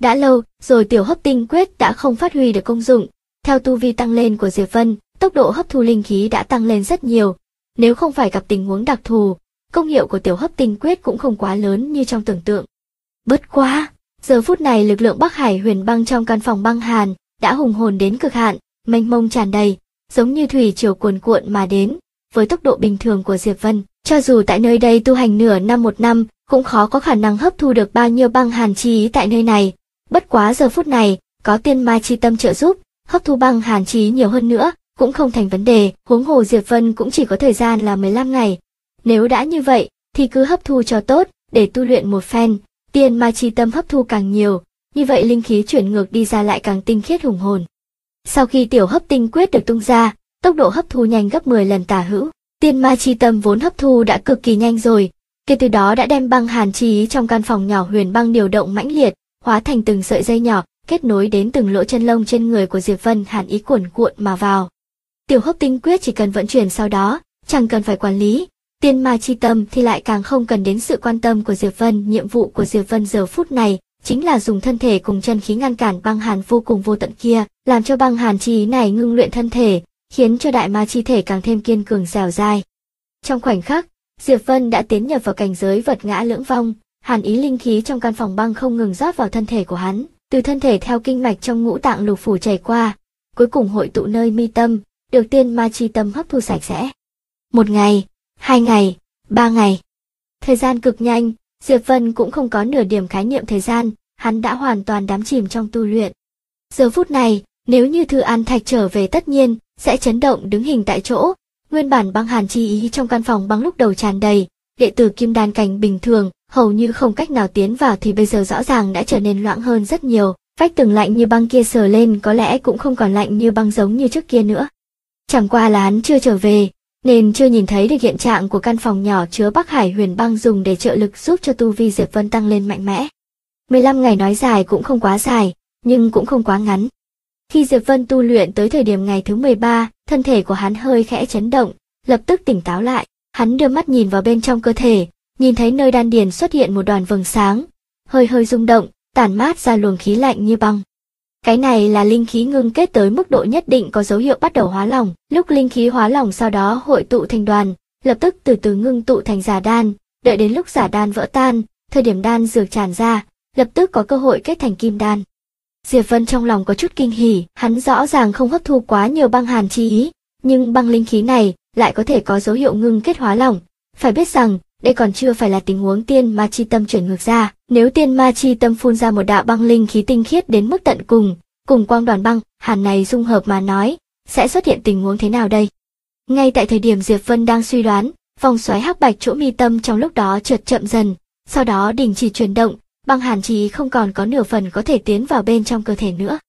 Đã lâu rồi tiểu hấp tinh quyết đã không phát huy được công dụng. Theo tu vi tăng lên của Diệp Vân, tốc độ hấp thu linh khí đã tăng lên rất nhiều. Nếu không phải gặp tình huống đặc thù, công hiệu của tiểu hấp tinh quyết cũng không quá lớn như trong tưởng tượng. Bất quá, giờ phút này lực lượng Bắc Hải huyền băng trong căn phòng băng hàn đã hùng hồn đến cực hạn, mênh mông tràn đầy, giống như thủy triều cuồn cuộn mà đến. Với tốc độ bình thường của Diệp Vân, cho dù tại nơi đây tu hành nửa năm một năm, cũng khó có khả năng hấp thu được bao nhiêu băng hàn chi ý tại nơi này. Bất quá giờ phút này, có tiên ma chi tâm trợ giúp, hấp thu băng hàn chi ý nhiều hơn nữa, cũng không thành vấn đề, huống hồ Diệp Vân cũng chỉ có thời gian là 15 ngày. Nếu đã như vậy, thì cứ hấp thu cho tốt, để tu luyện một phen, tiên ma chi tâm hấp thu càng nhiều, như vậy linh khí chuyển ngược đi ra lại càng tinh khiết hùng hồn. Sau khi tiểu hấp tinh quyết được tung ra, tốc độ hấp thu nhanh gấp 10 lần tả hữu, tiên ma chi tâm vốn hấp thu đã cực kỳ nhanh rồi, kể từ đó đã đem băng hàn chi ý trong căn phòng nhỏ huyền băng điều động mãnh liệt, hóa thành từng sợi dây nhỏ, kết nối đến từng lỗ chân lông trên người của Diệp Vân, hàn ý cuồn cuộn mà vào. Tiểu hấp tinh quyết chỉ cần vận chuyển sau đó, chẳng cần phải quản lý. Tiên ma chi tâm thì lại càng không cần đến sự quan tâm của Diệp Vân. Nhiệm vụ của Diệp Vân giờ phút này chính là dùng thân thể cùng chân khí ngăn cản băng hàn vô cùng vô tận kia, làm cho băng hàn chi ý này ngưng luyện thân thể, khiến cho đại ma chi thể càng thêm kiên cường dẻo dai. Trong khoảnh khắc, Diệp Vân đã tiến nhập vào cảnh giới vật ngã lưỡng vong, hàn ý linh khí trong căn phòng băng không ngừng rót vào thân thể của hắn, từ thân thể theo kinh mạch trong ngũ tạng lục phủ chảy qua, cuối cùng hội tụ nơi mi tâm, được tiên ma chi tâm hấp thu sạch sẽ. 1 ngày, 2 ngày, 3 ngày. Thời gian cực nhanh, Diệp Vân cũng không có nửa điểm khái niệm thời gian, hắn đã hoàn toàn đắm chìm trong tu luyện. Giờ phút này, nếu như Thư An Thạch trở về tất nhiên sẽ chấn động đứng hình tại chỗ. Nguyên bản băng hàn chi ý trong căn phòng băng lúc đầu tràn đầy, đệ tử kim đan cảnh bình thường hầu như không cách nào tiến vào thì bây giờ rõ ràng đã trở nên loãng hơn rất nhiều. Vách tường lạnh như băng kia sờ lên có lẽ cũng không còn lạnh như băng giống như trước kia nữa. Chẳng qua là hắn chưa trở về, nên chưa nhìn thấy được hiện trạng của căn phòng nhỏ chứa Bắc Hải huyền băng dùng để trợ lực giúp cho tu vi Diệp Vân tăng lên mạnh mẽ. 15 ngày nói dài cũng không quá dài, nhưng cũng không quá ngắn. Khi Diệp Vân tu luyện tới thời điểm ngày thứ 13, thân thể của hắn hơi khẽ chấn động, lập tức tỉnh táo lại. Hắn đưa mắt nhìn vào bên trong cơ thể, nhìn thấy nơi đan điền xuất hiện một đoàn vầng sáng, hơi hơi rung động, tản mát ra luồng khí lạnh như băng. Cái này là linh khí ngưng kết tới mức độ nhất định có dấu hiệu bắt đầu hóa lỏng. Lúc linh khí hóa lỏng sau đó hội tụ thành đoàn, lập tức từ từ ngưng tụ thành giả đan, đợi đến lúc giả đan vỡ tan, thời điểm đan dược tràn ra, lập tức có cơ hội kết thành kim đan. Diệp Vân trong lòng có chút kinh hỉ, hắn rõ ràng không hấp thu quá nhiều băng hàn chi ý, nhưng băng linh khí này lại có thể có dấu hiệu ngưng kết hóa lỏng. Phải biết rằng, đây còn chưa phải là tình huống tiên ma chi tâm chuyển ngược ra, nếu tiên ma chi tâm phun ra một đạo băng linh khí tinh khiết đến mức tận cùng quang đoàn băng hàn này dung hợp mà nói, sẽ xuất hiện tình huống thế nào đây? Ngay tại thời điểm Diệp Vân đang suy đoán, vòng xoáy hắc bạch chỗ mi tâm trong lúc đó chợt chậm dần, sau đó đình chỉ chuyển động, băng hàn chi không còn có nửa phần có thể tiến vào bên trong cơ thể nữa.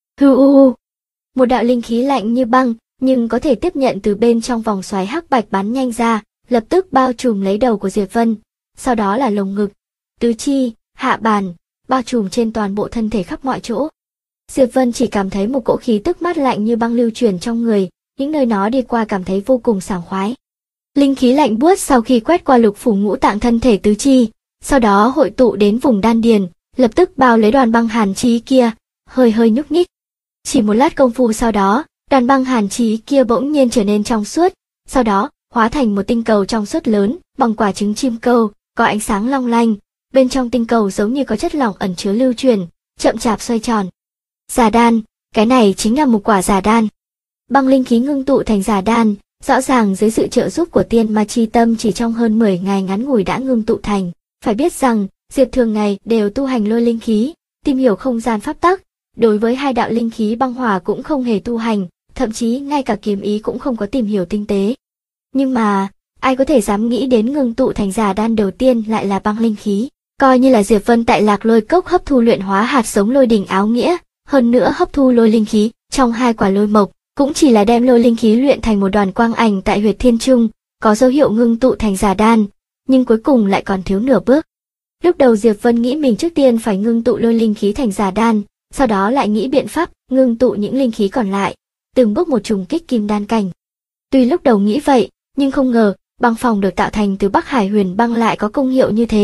Một đạo linh khí lạnh như băng, nhưng có thể tiếp nhận từ bên trong vòng xoáy hắc bạch bắn nhanh ra, lập tức bao trùm lấy đầu của Diệp Vân, sau đó là lồng ngực, tứ chi, hạ bàn, bao trùm trên toàn bộ thân thể khắp mọi chỗ. Diệp Vân chỉ cảm thấy một cỗ khí tức mát lạnh như băng lưu chuyển trong người, những nơi nó đi qua cảm thấy vô cùng sảng khoái. Linh khí lạnh buốt sau khi quét qua lục phủ ngũ tạng thân thể tứ chi, sau đó hội tụ đến vùng đan điền, lập tức bao lấy đoàn băng hàn chi kia, hơi hơi nhúc nhích. Chỉ một lát công phu sau đó, đoàn băng hàn chi kia bỗng nhiên trở nên trong suốt, sau đó hóa thành một tinh cầu trong suốt lớn, bằng quả trứng chim câu, có ánh sáng long lanh, bên trong tinh cầu giống như có chất lỏng ẩn chứa lưu truyền, chậm chạp xoay tròn. Giả đan, cái này chính là một quả giả đan. Băng linh khí ngưng tụ thành giả đan, rõ ràng dưới sự trợ giúp của tiên ma chi tâm chỉ trong hơn 10 ngày ngắn ngủi đã ngưng tụ thành. Phải biết rằng, Diệp thường ngày đều tu hành lôi linh khí, tìm hiểu không gian pháp tắc, đối với hai đạo linh khí băng hỏa cũng không hề tu hành, thậm chí ngay cả kiếm ý cũng không có tìm hiểu tinh tế. Nhưng mà, ai có thể dám nghĩ đến ngưng tụ thành giả đan đầu tiên lại là băng linh khí, coi như là Diệp Vân tại Lạc Lôi Cốc hấp thu luyện hóa hạt giống lôi đỉnh áo nghĩa, hơn nữa hấp thu lôi linh khí trong hai quả lôi mộc, cũng chỉ là đem lôi linh khí luyện thành một đoàn quang ảnh tại huyệt thiên trung, có dấu hiệu ngưng tụ thành giả đan, nhưng cuối cùng lại còn thiếu nửa bước. Lúc đầu Diệp Vân nghĩ mình trước tiên phải ngưng tụ lôi linh khí thành giả đan, sau đó lại nghĩ biện pháp ngưng tụ những linh khí còn lại, từng bước một trùng kích kim đan cảnh. Tuy lúc đầu nghĩ vậy, nhưng không ngờ băng phòng được tạo thành từ Bắc Hải huyền băng lại có công hiệu như thế,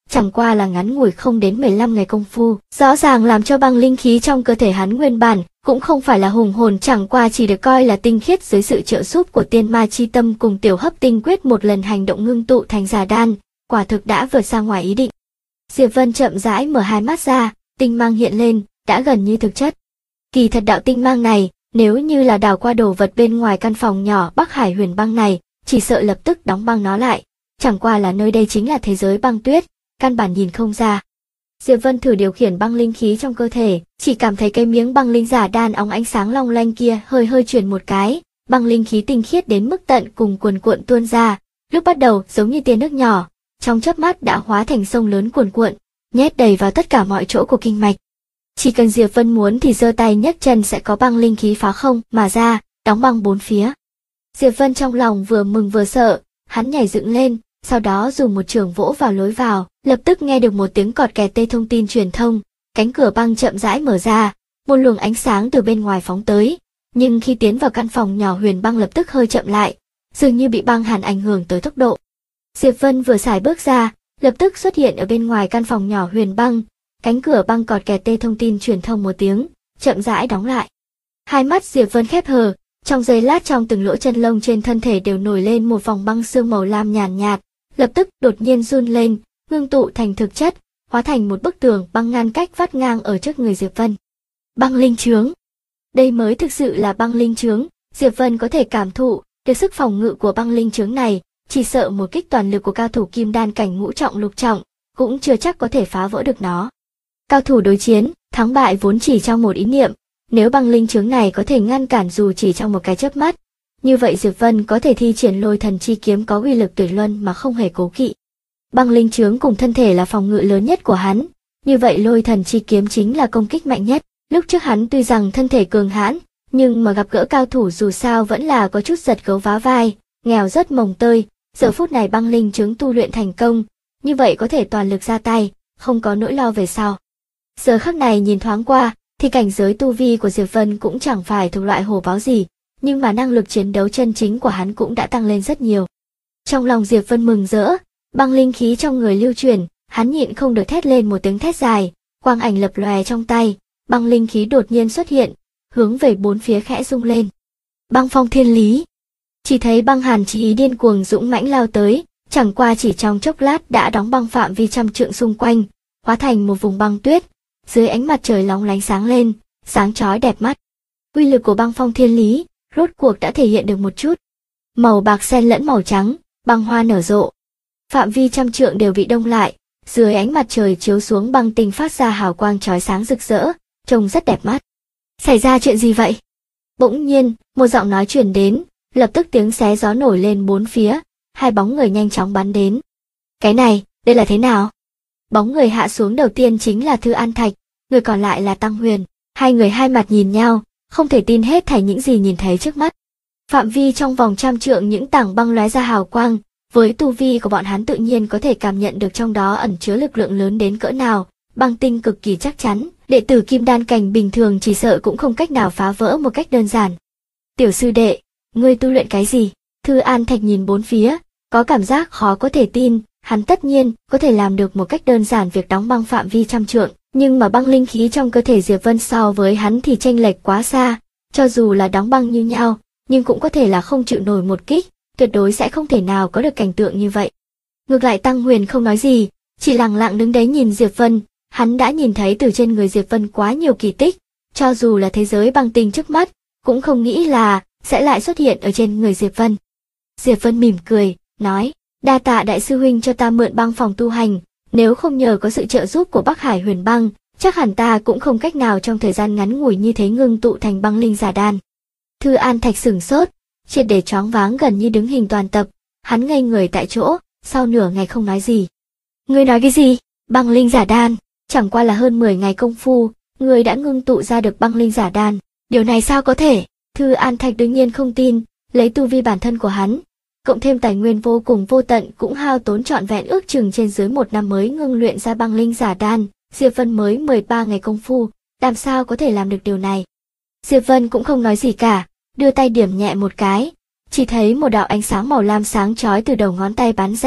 chẳng qua là ngắn ngủi không đến 15 ngày công phu, rõ ràng làm cho băng linh khí trong cơ thể hắn nguyên bản cũng không phải là hùng hồn, chẳng qua chỉ được coi là tinh khiết dưới sự trợ giúp của tiên ma chi tâm cùng tiểu hấp tinh quyết một lần hành động ngưng tụ thành giả đan, quả thực đã vượt ra ngoài ý định. Diệp Vân chậm rãi mở hai mắt ra, tinh mang hiện lên, đã gần như thực chất. Kỳ thật đạo tinh mang này, nếu như là đảo qua đồ vật bên ngoài căn phòng nhỏ Bắc Hải Huyền Băng này, chỉ sợ lập tức đóng băng nó lại, chẳng qua là nơi đây chính là thế giới băng tuyết, căn bản nhìn không ra. Diệp Vân thử điều khiển băng linh khí trong cơ thể, chỉ cảm thấy cái miếng băng linh giả đan óng ánh sáng long lanh kia hơi chuyển một cái, băng linh khí tinh khiết đến mức tận cùng cuồn cuộn tuôn ra, lúc bắt đầu giống như tia nước nhỏ, trong chớp mắt đã hóa thành sông lớn cuồn cuộn, nhét đầy vào tất cả mọi chỗ của kinh mạch. Chỉ cần Diệp Vân muốn thì giơ tay nhấc chân sẽ có băng linh khí phá không mà ra, đóng băng bốn phía. Diệp Vân trong lòng vừa mừng vừa sợ, hắn nhảy dựng lên, sau đó dùng một chưởng vỗ vào lối vào, lập tức nghe được một tiếng cọt kẹt tê thông tin truyền thông, cánh cửa băng chậm rãi mở ra, một luồng ánh sáng từ bên ngoài phóng tới, nhưng khi tiến vào căn phòng nhỏ Huyền Băng lập tức hơi chậm lại, dường như bị băng hàn ảnh hưởng tới tốc độ. Diệp Vân vừa xài bước ra, lập tức xuất hiện ở bên ngoài căn phòng nhỏ Huyền Băng, cánh cửa băng cọt kẹt tê thông tin truyền thông một tiếng, chậm rãi đóng lại. Hai mắt Diệp Vân khép hờ, trong giây lát trong từng lỗ chân lông trên thân thể đều nổi lên một vòng băng sương màu lam nhàn nhạt, lập tức đột nhiên run lên, ngưng tụ thành thực chất, hóa thành một bức tường băng ngăn cách vắt ngang ở trước người Diệp Vân. Băng linh chướng. Đây mới thực sự là băng linh chướng, Diệp Vân có thể cảm thụ được sức phòng ngự của băng linh chướng này, chỉ sợ một kích toàn lực của cao thủ kim đan cảnh ngũ trọng lục trọng, cũng chưa chắc có thể phá vỡ được nó. Cao thủ đối chiến, thắng bại vốn chỉ trong một ý niệm, nếu băng linh chướng này có thể ngăn cản dù chỉ trong một cái chớp mắt, như vậy Diệp Vân có thể thi triển Lôi Thần Chi Kiếm có uy lực tuyệt luân mà không hề cố kỵ. Băng linh chướng cùng thân thể là phòng ngự lớn nhất của hắn, như vậy Lôi Thần Chi Kiếm chính là công kích mạnh nhất. Lúc trước hắn tuy rằng thân thể cường hãn, nhưng mà gặp gỡ cao thủ dù sao vẫn là có chút giật gấu vá vai, nghèo rất mồng tơi, giờ phút này băng linh chướng tu luyện thành công, như vậy có thể toàn lực ra tay, không có nỗi lo về sau. Giờ khắc này nhìn thoáng qua, thì cảnh giới tu vi của Diệp Vân cũng chẳng phải thuộc loại hổ báo gì, nhưng mà năng lực chiến đấu chân chính của hắn cũng đã tăng lên rất nhiều. Trong lòng Diệp Vân mừng rỡ, băng linh khí trong người lưu chuyển, hắn nhịn không được thét lên một tiếng thét dài, quang ảnh lập lòe trong tay, băng linh khí đột nhiên xuất hiện, hướng về bốn phía khẽ rung lên. Băng phong thiên lý. Chỉ thấy băng hàn chí ý điên cuồng dũng mãnh lao tới, chẳng qua chỉ trong chốc lát đã đóng băng phạm vi trăm trượng xung quanh, hóa thành một vùng băng tuyết, dưới ánh mặt trời lóng lánh sáng lên, sáng chói đẹp mắt. Uy lực của băng phong thiên lý rốt cuộc đã thể hiện được một chút. Màu bạc xen lẫn màu trắng, băng hoa nở rộ. Phạm vi trăm trượng đều bị đông lại, dưới ánh mặt trời chiếu xuống băng tinh phát ra hào quang chói sáng rực rỡ, trông rất đẹp mắt. Xảy ra chuyện gì vậy? Bỗng nhiên, một giọng nói truyền đến, lập tức tiếng xé gió nổi lên bốn phía, hai bóng người nhanh chóng bắn đến. Cái này, đây là thế nào? Bóng người hạ xuống đầu tiên chính là Thư An Thạch, người còn lại là Tăng Huyền. Hai người hai mặt nhìn nhau, không thể tin hết thảy những gì nhìn thấy trước mắt. Phạm vi trong vòng trăm trượng những tảng băng lóe ra hào quang, với tu vi của bọn hắn tự nhiên có thể cảm nhận được trong đó ẩn chứa lực lượng lớn đến cỡ nào, băng tinh cực kỳ chắc chắn, đệ tử kim đan cảnh bình thường chỉ sợ cũng không cách nào phá vỡ một cách đơn giản. Tiểu sư đệ, ngươi tu luyện cái gì? Thư An Thạch nhìn bốn phía, có cảm giác khó có thể tin, hắn tất nhiên có thể làm được một cách đơn giản việc đóng băng phạm vi trăm trượng, nhưng mà băng linh khí trong cơ thể Diệp Vân so với hắn thì chênh lệch quá xa, cho dù là đóng băng như nhau, nhưng cũng có thể là không chịu nổi một kích, tuyệt đối sẽ không thể nào có được cảnh tượng như vậy. Ngược lại Tăng Huyền không nói gì, chỉ lặng lặng đứng đấy nhìn Diệp Vân, hắn đã nhìn thấy từ trên người Diệp Vân quá nhiều kỳ tích, cho dù là thế giới băng tinh trước mắt, cũng không nghĩ là sẽ lại xuất hiện ở trên người Diệp Vân. Diệp Vân mỉm cười, nói, đa tạ đại sư huynh cho ta mượn băng phòng tu hành, nếu không nhờ có sự trợ giúp của Bắc Hải Huyền Băng, chắc hẳn ta cũng không cách nào trong thời gian ngắn ngủi như thế ngưng tụ thành băng linh giả đan. Thư An Thạch sửng sốt, triệt để choáng váng gần như đứng hình toàn tập, hắn ngây người tại chỗ, sau nửa ngày không nói gì. Ngươi nói cái gì? Băng linh giả đan? Chẳng qua là hơn 10 ngày công phu, ngươi đã ngưng tụ ra được băng linh giả đan, điều này sao có thể? Thư An Thạch đương nhiên không tin, lấy tu vi bản thân của hắn, cộng thêm tài nguyên vô cùng vô tận cũng hao tốn trọn vẹn ước chừng trên dưới 1 năm mới ngưng luyện ra băng linh giả đan, Diệp Vân mới 13 ngày công phu, làm sao có thể làm được điều này? Diệp Vân cũng không nói gì cả, đưa tay điểm nhẹ một cái, chỉ thấy một đạo ánh sáng màu lam sáng chói từ đầu ngón tay bắn ra,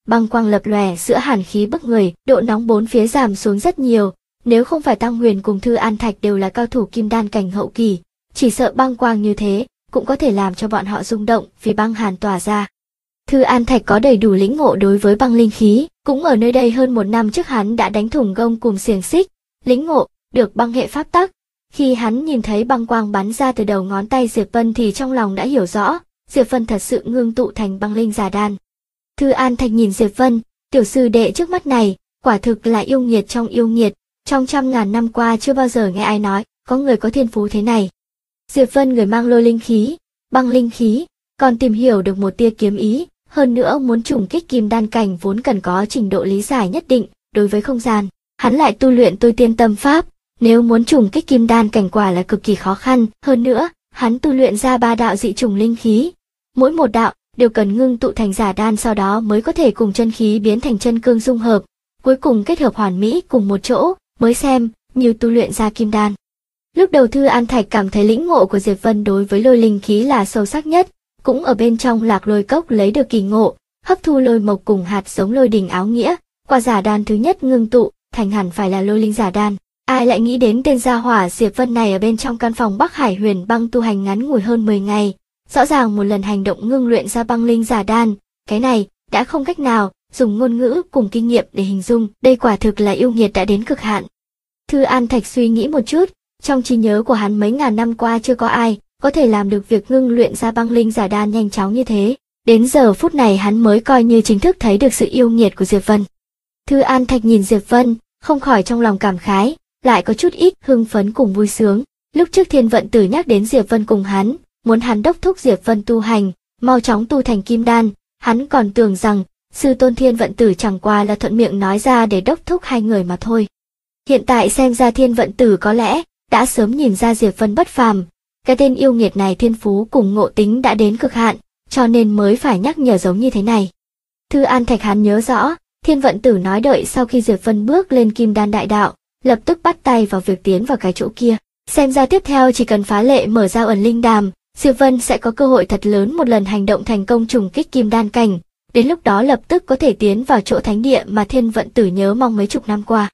băng quang lập lòe giữa hàn khí bức người, độ nóng bốn phía giảm xuống rất nhiều. Nếu không phải Tăng Huyền cùng Thư An Thạch đều là cao thủ kim đan cảnh hậu kỳ, chỉ sợ băng quang như thế cũng có thể làm cho bọn họ rung động vì băng hàn tỏa ra. Thư An Thạch có đầy đủ lĩnh ngộ đối với băng linh khí, cũng ở nơi đây hơn 1 năm trước hắn đã đánh thủng gông cùng xiềng xích, lĩnh ngộ được băng hệ pháp tắc. Khi hắn nhìn thấy băng quang bắn ra từ đầu ngón tay Diệp Vân thì trong lòng đã hiểu rõ, Diệp Vân thật sự ngưng tụ thành băng linh giả đan. Thư An Thạch nhìn Diệp Vân, tiểu sư đệ trước mắt này, quả thực là yêu nghiệt trong yêu nghiệt, trong trăm ngàn năm qua chưa bao giờ nghe ai nói, có người có thiên phú thế này. Diệp Vân người mang lôi linh khí, băng linh khí, còn tìm hiểu được một tia kiếm ý, hơn nữa muốn trùng kích kim đan cảnh vốn cần có trình độ lý giải nhất định, đối với không gian, hắn lại tu luyện tôi tiên tâm pháp, nếu muốn trùng kích kim đan cảnh quả là cực kỳ khó khăn, hơn nữa, hắn tu luyện ra 3 đạo dị trùng linh khí, mỗi một đạo đều cần ngưng tụ thành giả đan sau đó mới có thể cùng chân khí biến thành chân cương dung hợp, cuối cùng kết hợp hoàn mỹ cùng một chỗ, mới xem như tu luyện ra kim đan. Lúc đầu Thư An Thạch cảm thấy lĩnh ngộ của Diệp Vân đối với lôi linh khí là sâu sắc nhất, cũng ở bên trong Lạc Lôi Cốc lấy được kỳ ngộ, hấp thu lôi mộc cùng hạt giống lôi đình áo nghĩa, qua giả đan thứ nhất ngưng tụ, thành hẳn phải là lôi linh giả đan. Ai lại nghĩ đến tên gia hỏa Diệp Vân này ở bên trong căn phòng Bắc Hải Huyền Băng tu hành ngắn ngủi hơn 10 ngày, rõ ràng một lần hành động ngưng luyện ra băng linh giả đan, cái này đã không cách nào dùng ngôn ngữ cùng kinh nghiệm để hình dung, đây quả thực là yêu nghiệt đã đến cực hạn. Thư An Thạch suy nghĩ một chút, trong trí nhớ của hắn mấy ngàn năm qua chưa có ai có thể làm được việc ngưng luyện ra băng linh giả đan nhanh chóng như thế. Đến giờ phút này hắn mới coi như chính thức thấy được sự yêu nghiệt của Diệp Vân. Thư An Thạch nhìn Diệp Vân, không khỏi trong lòng cảm khái, lại có chút ít hưng phấn cùng vui sướng. Lúc trước Thiên Vận Tử nhắc đến Diệp Vân cùng hắn, muốn hắn đốc thúc Diệp Vân tu hành, mau chóng tu thành kim đan, hắn còn tưởng rằng sư tôn Thiên Vận Tử chẳng qua là thuận miệng nói ra để đốc thúc hai người mà thôi. Hiện tại xem ra Thiên Vận Tử có lẽ đã sớm nhìn ra Diệp Vân bất phàm, cái tên yêu nghiệt này thiên phú cùng ngộ tính đã đến cực hạn, cho nên mới phải nhắc nhở giống như thế này. Thư An Thạch hắn nhớ rõ, Thiên Vận Tử nói đợi sau khi Diệp Vân bước lên kim đan đại đạo, lập tức bắt tay vào việc tiến vào cái chỗ kia. Xem ra tiếp theo chỉ cần phá lệ mở ra ẩn linh đàm, Diệp Vân sẽ có cơ hội thật lớn một lần hành động thành công trùng kích kim đan cảnh, đến lúc đó lập tức có thể tiến vào chỗ thánh địa mà Thiên Vận Tử nhớ mong mấy chục năm qua.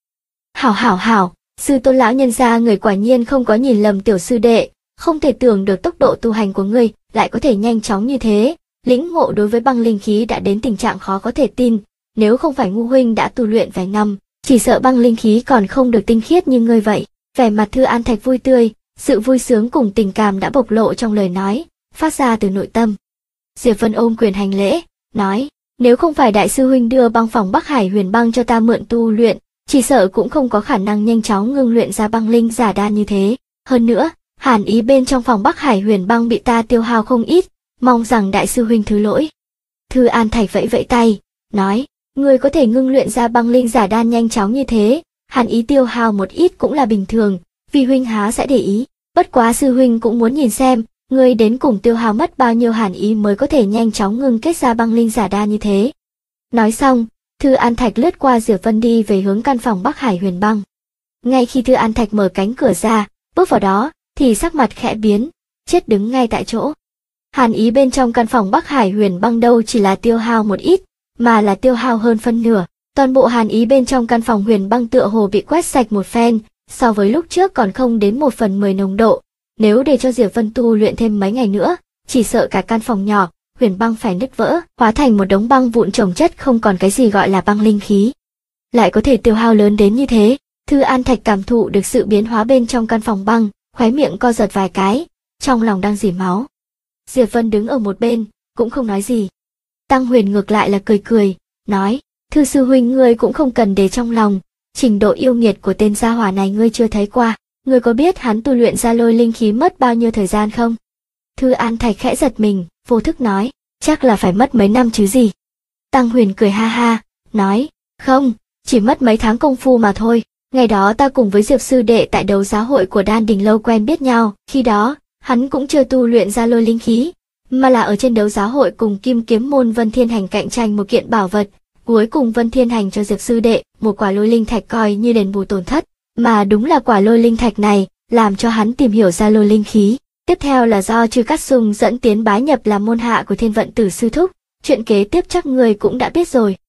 Hảo, sư tôn lão nhân gia người quả nhiên không có nhìn lầm tiểu sư đệ, không thể tưởng được tốc độ tu hành của ngươi lại có thể nhanh chóng như thế, lĩnh ngộ đối với băng linh khí đã đến tình trạng khó có thể tin, nếu không phải ngu huynh đã tu luyện vài năm, chỉ sợ băng linh khí còn không được tinh khiết như ngươi vậy. Vẻ mặt Thư An Thạch vui tươi, sự vui sướng cùng tình cảm đã bộc lộ trong lời nói, phát ra từ nội tâm. Diệp Vân ôm quyền hành lễ, nói, nếu không phải đại sư huynh đưa băng phòng Bắc Hải Huyền Băng cho ta mượn tu luyện, chỉ sợ cũng không có khả năng nhanh chóng ngưng luyện ra băng linh giả đan như thế. Hơn nữa, hàn ý bên trong phòng Bắc Hải Huyền Băng bị ta tiêu hao không ít, mong rằng đại sư huynh thứ lỗi. Thư An Thạch vẫy vẫy tay, nói, người có thể ngưng luyện ra băng linh giả đan nhanh chóng như thế, hàn ý tiêu hao một ít cũng là bình thường, vì huynh há sẽ để ý. Bất quá sư huynh cũng muốn nhìn xem, người đến cùng tiêu hao mất bao nhiêu hàn ý mới có thể nhanh chóng ngưng kết ra băng linh giả đan như thế. Nói xong, Thư An Thạch lướt qua Diệp Vân đi về hướng căn phòng Bắc Hải Huyền Băng. Ngay khi Thư An Thạch mở cánh cửa ra, bước vào đó, thì sắc mặt khẽ biến, chết đứng ngay tại chỗ. Hàn ý bên trong căn phòng Bắc Hải Huyền Băng đâu chỉ là tiêu hao một ít, mà là tiêu hao hơn phân nửa. Toàn bộ hàn ý bên trong căn phòng Huyền Băng tựa hồ bị quét sạch một phen, so với lúc trước còn không đến 1/10 nồng độ. Nếu để cho Diệp Vân tu luyện thêm mấy ngày nữa, chỉ sợ cả căn phòng nhỏ Huyền Băng phải nứt vỡ, hóa thành một đống băng vụn chồng chất, không còn cái gì gọi là băng linh khí. Lại có thể tiêu hao lớn đến như thế. Thư An Thạch cảm thụ được sự biến hóa bên trong căn phòng băng, khóe miệng co giật vài cái, trong lòng đang rỉ máu. Diệp Vân đứng ở một bên, cũng không nói gì. Tăng Huyền ngược lại là cười, nói, Thư sư huynh ngươi cũng không cần để trong lòng, trình độ yêu nghiệt của tên gia hỏa này ngươi chưa thấy qua, ngươi có biết hắn tu luyện ra lôi linh khí mất bao nhiêu thời gian không? Thư An Thạch khẽ giật mình, vô thức nói, chắc là phải mất mấy năm chứ gì. Tăng Huyền cười ha ha, nói, không, chỉ mất mấy tháng công phu mà thôi. Ngày đó ta cùng với Diệp sư đệ tại đấu giá hội của Đan Đình Lâu quen biết nhau, khi đó, hắn cũng chưa tu luyện ra lôi linh khí, mà là ở trên đấu giá hội cùng Kim Kiếm môn Vân Thiên Hành cạnh tranh một kiện bảo vật, cuối cùng Vân Thiên Hành cho Diệp sư đệ một quả lôi linh thạch coi như đền bù tổn thất, mà đúng là quả lôi linh thạch này làm cho hắn tìm hiểu ra lôi linh khí. Tiếp theo là do Trư Cát Sung dẫn tiến bái nhập làm môn hạ của Thiên Vận Tử sư thúc, chuyện kế tiếp chắc người cũng đã biết rồi.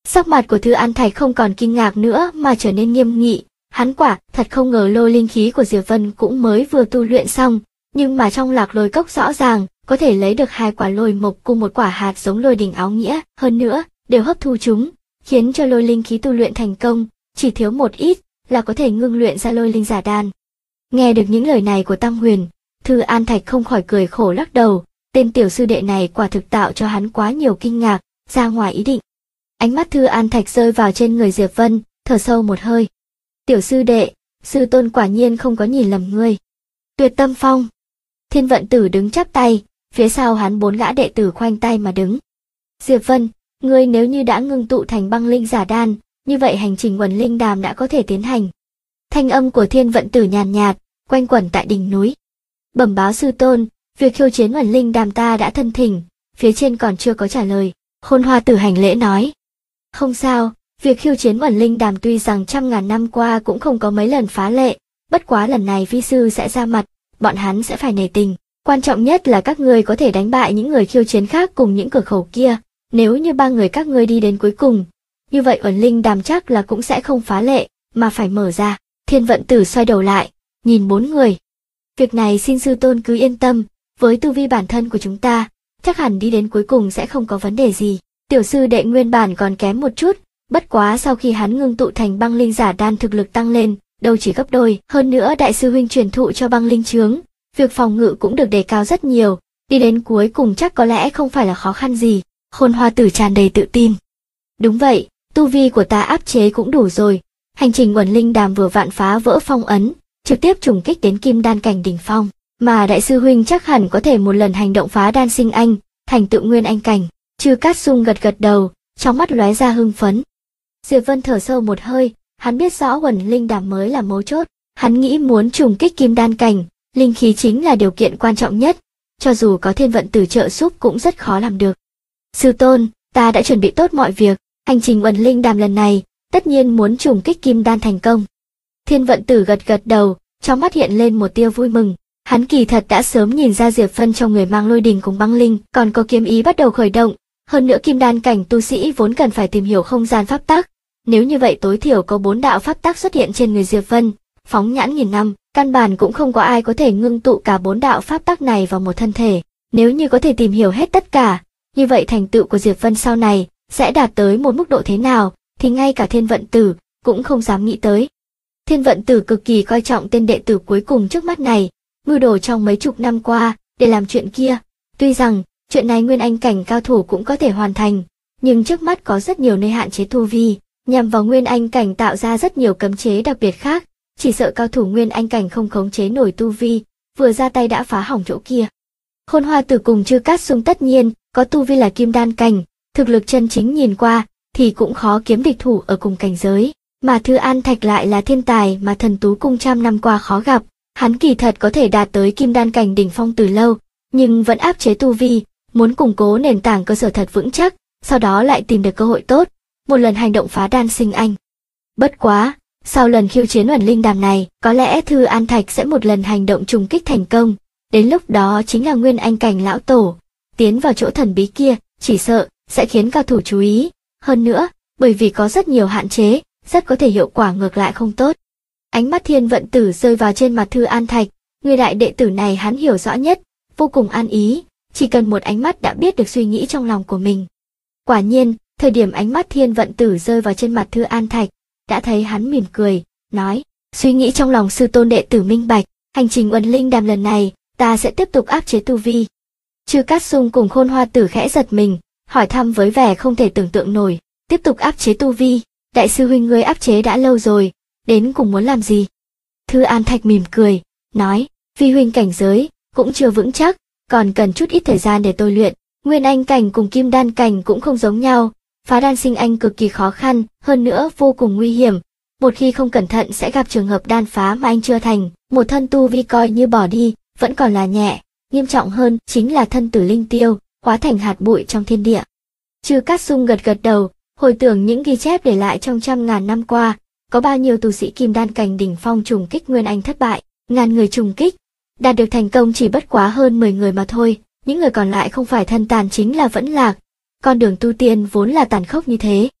Sắc mặt của Thư An Thạch không còn kinh ngạc nữa mà trở nên nghiêm nghị, hắn quả thật không ngờ lôi linh khí của Diệp Vân cũng mới vừa tu luyện xong, nhưng mà trong Lạc Lôi Cốc rõ ràng có thể lấy được 2 quả lôi mộc cùng 1 quả hạt giống lôi đỉnh áo nghĩa, hơn nữa đều hấp thu chúng, khiến cho lôi linh khí tu luyện thành công, chỉ thiếu một ít là có thể ngưng luyện ra lôi linh giả đan. Nghe được những lời này của Tăng Huyền, Thư An Thạch không khỏi cười khổ lắc đầu, tên tiểu sư đệ này quả thực tạo cho hắn quá nhiều kinh ngạc, ra ngoài ý định. Ánh mắt Thư An Thạch rơi vào trên người Diệp Vân, thở sâu một hơi. Tiểu sư đệ, sư tôn quả nhiên không có nhìn lầm ngươi. Tuyệt Tâm Phong. Thiên Vận Tử đứng chắp tay, phía sau hắn 4 gã đệ tử khoanh tay mà đứng. Diệp Vân, ngươi nếu như đã ngưng tụ thành băng linh giả đan, như vậy hành trình Uẩn Linh Đàm đã có thể tiến hành. Thanh âm của Thiên Vận Tử nhàn nhạt, quanh quẩn tại đỉnh núi. Bẩm báo sư tôn, việc khiêu chiến Uẩn Linh Đàm ta đã thân thỉnh, phía trên còn chưa có trả lời. Khôn Hoa Tử hành lễ nói. Không sao, việc khiêu chiến Uẩn Linh Đàm tuy rằng trăm ngàn năm qua cũng không có mấy lần phá lệ, bất quá lần này vi sư sẽ ra mặt, bọn hắn sẽ phải nể tình. Quan trọng nhất là các ngươi có thể đánh bại những người khiêu chiến khác cùng những cửa khẩu kia, nếu như 3 người các ngươi đi đến cuối cùng, như vậy Uẩn Linh Đàm chắc là cũng sẽ không phá lệ, mà phải mở ra. Thiên Vận Tử xoay đầu lại, nhìn 4 người. Việc này xin sư tôn cứ yên tâm, với tu vi bản thân của chúng ta, chắc hẳn đi đến cuối cùng sẽ không có vấn đề gì. Tiểu sư đệ nguyên bản còn kém một chút, bất quá sau khi hắn ngưng tụ thành băng linh giả đan thực lực tăng lên, đâu chỉ gấp đôi, hơn nữa đại sư huynh truyền thụ cho băng linh chướng, việc phòng ngự cũng được đề cao rất nhiều, đi đến cuối cùng chắc có lẽ không phải là khó khăn gì. Khôn Hoa Tử tràn đầy tự tin. Đúng vậy, tu vi của ta áp chế cũng đủ rồi, hành trình Uẩn Linh Đàm vừa vạn phá vỡ phong ấn, trực tiếp trùng kích đến kim đan cảnh đỉnh phong, mà đại sư huynh chắc hẳn có thể một lần hành động phá đan sinh anh, thành tựu nguyên anh cảnh. Chư Cát Sung gật gật đầu, trong mắt lóe ra hưng phấn. Diệp Vân thở sâu một hơi, hắn biết rõ Uẩn Linh Đàm mới là mấu chốt, hắn nghĩ muốn trùng kích kim đan cảnh, linh khí chính là điều kiện quan trọng nhất, cho dù có Thiên Vận Tử trợ giúp cũng rất khó làm được. Sư tôn, ta đã chuẩn bị tốt mọi việc, hành trình Uẩn Linh Đàm lần này, tất nhiên muốn trùng kích kim đan thành công. Thiên Vận Tử gật gật đầu, trong mắt hiện lên một tia vui mừng. Hắn kỳ thật đã sớm nhìn ra Diệp Vân trong người mang lôi đình cùng băng linh, còn có kiếm ý bắt đầu khởi động. Hơn nữa kim đan cảnh tu sĩ vốn cần phải tìm hiểu không gian pháp tắc. Nếu như vậy tối thiểu có 4 đạo pháp tắc xuất hiện trên người Diệp Vân, phóng nhãn nghìn năm, căn bản cũng không có ai có thể ngưng tụ cả 4 đạo pháp tắc này vào một thân thể. Nếu như có thể tìm hiểu hết tất cả, như vậy thành tựu của Diệp Vân sau này sẽ đạt tới một mức độ thế nào, thì ngay cả Thiên Vận Tử cũng không dám nghĩ tới. Thiên Vận Tử cực kỳ coi trọng tên đệ tử cuối cùng trước mắt này, mưu đồ trong mấy chục năm qua để làm chuyện kia. Tuy rằng chuyện này nguyên anh cảnh cao thủ cũng có thể hoàn thành, nhưng trước mắt có rất nhiều nơi hạn chế tu vi, nhằm vào nguyên anh cảnh tạo ra rất nhiều cấm chế đặc biệt khác, chỉ sợ cao thủ nguyên anh cảnh không khống chế nổi tu vi, vừa ra tay đã phá hỏng chỗ kia. Khôn Hoa Tử cùng Chư Cát Sung tất nhiên có tu vi là kim đan cảnh, thực lực chân chính nhìn qua thì cũng khó kiếm địch thủ ở cùng cảnh giới, mà Thư An Thạch lại là thiên tài mà Thần Tú Cung trăm năm qua khó gặp, hắn kỳ thật có thể đạt tới kim đan cảnh đỉnh phong từ lâu, nhưng vẫn áp chế tu vi, muốn củng cố nền tảng cơ sở thật vững chắc, sau đó lại tìm được cơ hội tốt, một lần hành động phá đan sinh anh. Bất quá, sau lần khiêu chiến Uẩn Linh Đàm này, có lẽ Thư An Thạch sẽ một lần hành động trùng kích thành công, đến lúc đó chính là nguyên anh cảnh lão tổ, tiến vào chỗ thần bí kia, chỉ sợ sẽ khiến cao thủ chú ý, hơn nữa, bởi vì có rất nhiều hạn chế, rất có thể hiệu quả ngược lại không tốt. Ánh mắt Thiên Vận Tử rơi vào trên mặt Thư An Thạch, người đại đệ tử này hắn hiểu rõ nhất, vô cùng an ý, chỉ cần một ánh mắt đã biết được suy nghĩ trong lòng của mình. Quả nhiên, thời điểm ánh mắt Thiên Vận Tử rơi vào trên mặt Thư An Thạch, đã thấy hắn mỉm cười, nói, suy nghĩ trong lòng sư tôn đệ tử minh bạch, hành trình Uẩn Linh Đàm lần này, ta sẽ tiếp tục áp chế tu vi. Chư Cát Sung cùng Khôn Hoa Tử khẽ giật mình, hỏi thăm với vẻ không thể tưởng tượng nổi, tiếp tục áp chế tu vi, đại sư huynh ngươi áp chế đã lâu rồi, đến cùng muốn làm gì? Thư An Thạch mỉm cười, nói, vi huynh cảnh giới, cũng chưa vững chắc, còn cần chút ít thời gian để tôi luyện, nguyên anh cảnh cùng kim đan cảnh cũng không giống nhau, phá đan sinh anh cực kỳ khó khăn, hơn nữa vô cùng nguy hiểm, một khi không cẩn thận sẽ gặp trường hợp đan phá mà anh chưa thành, một thân tu vi coi như bỏ đi, vẫn còn là nhẹ, nghiêm trọng hơn chính là thân tử linh tiêu, hóa thành hạt bụi trong thiên địa. Chư Cát Sung gật gật đầu, hồi tưởng những ghi chép để lại trong trăm ngàn năm qua, có bao nhiêu tu sĩ kim đan cảnh đỉnh phong trùng kích nguyên anh thất bại, ngàn người trùng kích, đạt được thành công chỉ bất quá hơn 10 người mà thôi, những người còn lại không phải thân tàn chính là vẫn lạc, con đường tu tiên vốn là tàn khốc như thế.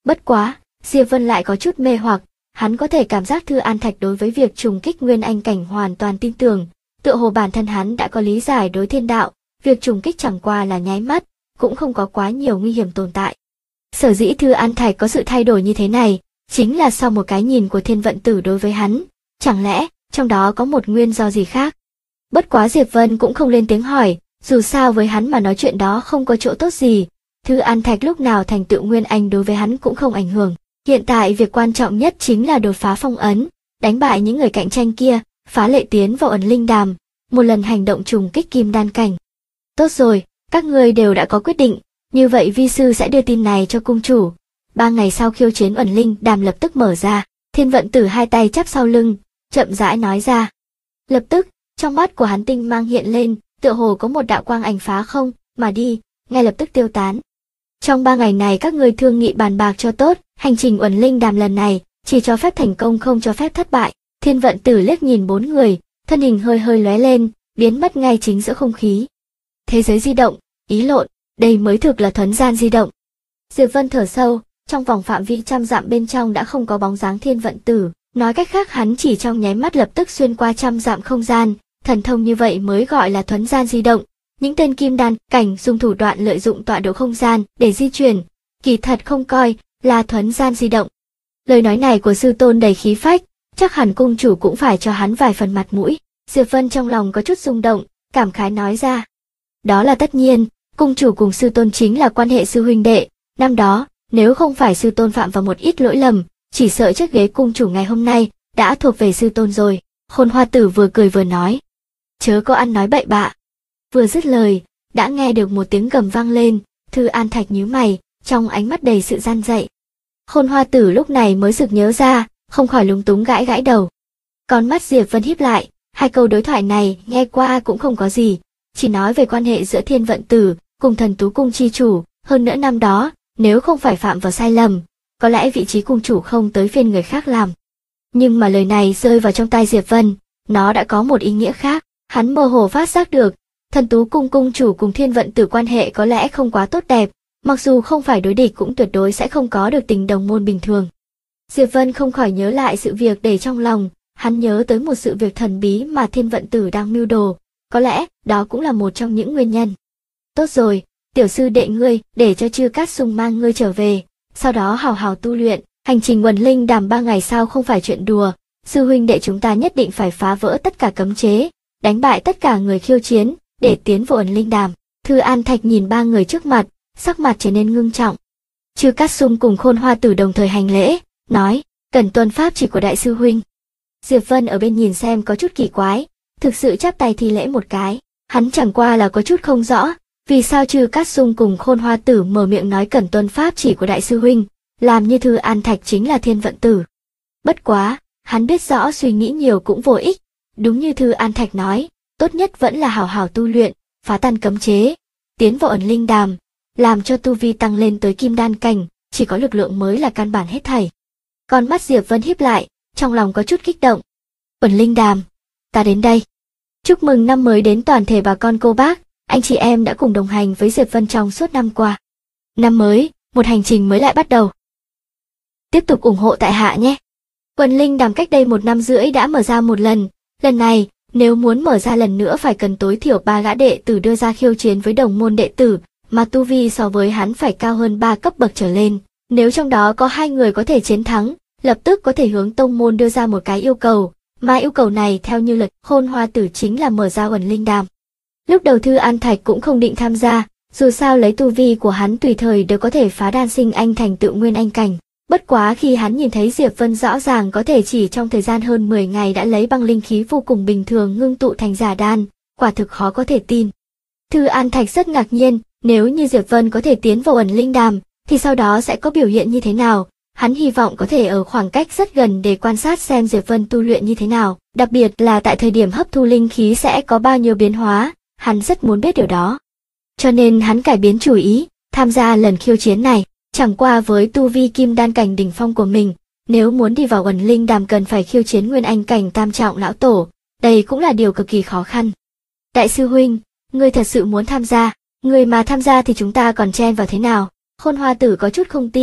Bất quá, Diệp Vân lại có chút mê hoặc, hắn có thể cảm giác Thư An Thạch đối với việc trùng kích nguyên anh cảnh hoàn toàn tin tưởng, tựa hồ bản thân hắn đã có lý giải đối thiên đạo, việc trùng kích chẳng qua là nháy mắt, cũng không có quá nhiều nguy hiểm tồn tại. Sở dĩ Thư An Thạch có sự thay đổi như thế này, chính là sau một cái nhìn của Thiên Vận Tử đối với hắn, chẳng lẽ trong đó có một nguyên do gì khác? Bất quá Diệp Vân cũng không lên tiếng hỏi, dù sao với hắn mà nói chuyện đó không có chỗ tốt gì, Thư An Thạch lúc nào thành tựu nguyên anh đối với hắn cũng không ảnh hưởng. Hiện tại việc quan trọng nhất chính là đột phá phong ấn, đánh bại những người cạnh tranh kia, phá lệ tiến vào ẩn linh đàm, một lần hành động trùng kích kim đan cảnh. Tốt rồi, các ngươi đều đã có quyết định, như vậy vi sư sẽ đưa tin này cho cung chủ. 3 ngày sau khiêu chiến ẩn linh đàm lập tức mở ra, Thiên Vận Tử hai tay chắp sau lưng, chậm rãi nói ra. Lập tức, trong mắt của hắn tinh mang hiện lên, tựa hồ có một đạo quang ảnh phá không mà đi, ngay lập tức tiêu tán. Trong 3 ngày này các ngươi thương nghị bàn bạc cho tốt, hành trình ẩn linh đàm lần này chỉ cho phép thành công không cho phép thất bại. Thiên Vận Tử liếc nhìn 4 người, thân hình hơi hơi lóe lên, biến mất ngay chính giữa không khí. Thế giới di động, ý lộn, đây mới thực là thuấn gian di động. Diệp Vân thở sâu, trong vòng phạm vi 100 dặm bên trong đã không có bóng dáng Thiên Vận Tử, nói cách khác hắn chỉ trong nháy mắt lập tức xuyên qua 100 dặm không gian, thần thông như vậy mới gọi là thuấn gian di động. Những tên kim đan cảnh dùng thủ đoạn lợi dụng tọa độ không gian để di chuyển, kỳ thật không coi là thuấn gian di động. Lời nói này của sư tôn đầy khí phách, chắc hẳn cung chủ cũng phải cho hắn vài phần mặt mũi. Diệp Vân trong lòng có chút rung động, cảm khái nói ra. Đó là tất nhiên, cung chủ cùng sư tôn chính là quan hệ sư huynh đệ, năm đó, nếu không phải sư tôn phạm vào một ít lỗi lầm, chỉ sợ chiếc ghế cung chủ ngày hôm nay đã thuộc về sư tôn rồi. Khôn Hoa Tử vừa cười vừa nói. Chớ có ăn nói bậy bạ. Vừa dứt lời, đã nghe được một tiếng gầm vang lên, Thư An Thạch nhíu mày, trong ánh mắt đầy sự gian dạy. Khôn Hoa Tử lúc này mới sực nhớ ra, không khỏi lúng túng gãi gãi đầu. Con mắt Diệp Vân híp lại, hai câu đối thoại này nghe qua cũng không có gì, chỉ nói về quan hệ giữa Thiên Vận Tử cùng Thần Tú Cung chi chủ, hơn nữa năm đó, nếu không phải phạm vào sai lầm, có lẽ vị trí cung chủ không tới phiên người khác làm. Nhưng mà lời này rơi vào trong tai Diệp Vân, nó đã có một ý nghĩa khác, hắn mơ hồ phát giác được, Thần Tú Cung cung chủ cùng Thiên Vận Tử quan hệ có lẽ không quá tốt đẹp, mặc dù không phải đối địch cũng tuyệt đối sẽ không có được tình đồng môn bình thường. Diệp Vân không khỏi nhớ lại sự việc để trong lòng, hắn nhớ tới một sự việc thần bí mà Thiên Vận Tử đang mưu đồ, có lẽ đó cũng là một trong những nguyên nhân. Tốt rồi, tiểu sư đệ ngươi để cho Chư Cát Sung mang ngươi trở về, sau đó hào hào tu luyện, hành trình ẩn linh đàm 3 ngày sau không phải chuyện đùa, sư huynh đệ chúng ta nhất định phải phá vỡ tất cả cấm chế, đánh bại tất cả người khiêu chiến, để tiến vào ẩn linh đàm. Thư An Thạch nhìn 3 người trước mặt, sắc mặt trở nên ngưng trọng. Chư Cát Sung cùng Khôn Hoa Tử đồng thời hành lễ, nói, cần tuân pháp chỉ của đại sư huynh. Diệp Vân ở bên nhìn xem có chút kỳ quái, thực sự chắp tay thi lễ một cái, hắn chẳng qua là có chút không rõ, vì sao Chư Cát Sung cùng Khôn Hoa Tử mở miệng nói cần tuân pháp chỉ của đại sư huynh, làm như Thư An Thạch chính là Thiên Vận Tử. Bất quá, hắn biết rõ suy nghĩ nhiều cũng vô ích, đúng như Thư An Thạch nói, tốt nhất vẫn là hào hào tu luyện, phá tan cấm chế, tiến vào ẩn linh đàm, làm cho tu vi tăng lên tới kim đan cảnh, chỉ có lực lượng mới là căn bản hết thảy. Con mắt Diệp Vân híp lại, trong lòng có chút kích động. Ẩn linh đàm, ta đến đây. Chúc mừng năm mới đến toàn thể bà con cô bác, anh chị em đã cùng đồng hành với Diệp Vân trong suốt năm qua. Năm mới, một hành trình mới lại bắt đầu. Tiếp tục ủng hộ tại hạ nhé. Ẩn linh đàm cách đây 1 năm rưỡi đã mở ra một lần, lần này, nếu muốn mở ra lần nữa phải cần tối thiểu 3 gã đệ tử đưa ra khiêu chiến với đồng môn đệ tử, mà tu vi so với hắn phải cao hơn 3 cấp bậc trở lên. Nếu trong đó có 2 người có thể chiến thắng, lập tức có thể hướng tông môn đưa ra một cái yêu cầu, mà yêu cầu này theo như luật Khôn Hoa Tử chính là mở ra ẩn linh đàm. Lúc đầu Thư An Thạch cũng không định tham gia, dù sao lấy tu vi của hắn tùy thời đều có thể phá đan sinh anh thành tựu nguyên anh cảnh. Bất quá khi hắn nhìn thấy Diệp Vân rõ ràng có thể chỉ trong thời gian hơn 10 ngày đã lấy băng linh khí vô cùng bình thường ngưng tụ thành giả đan, quả thực khó có thể tin. Thư An Thạch rất ngạc nhiên, nếu như Diệp Vân có thể tiến vào ẩn linh đàm, thì sau đó sẽ có biểu hiện như thế nào? Hắn hy vọng có thể ở khoảng cách rất gần để quan sát xem Diệp Vân tu luyện như thế nào, đặc biệt là tại thời điểm hấp thu linh khí sẽ có bao nhiêu biến hóa, hắn rất muốn biết điều đó. Cho nên hắn cải biến chủ ý, tham gia lần khiêu chiến này, chẳng qua với tu vi kim đan cảnh đỉnh phong của mình, nếu muốn đi vào ẩn linh đàm cần phải khiêu chiến nguyên anh cảnh tam trọng lão tổ, đây cũng là điều cực kỳ khó khăn. Đại sư huynh, ngươi thật sự muốn tham gia, người mà tham gia thì chúng ta còn chen vào thế nào? Khôn Hoa Tử có chút không tin,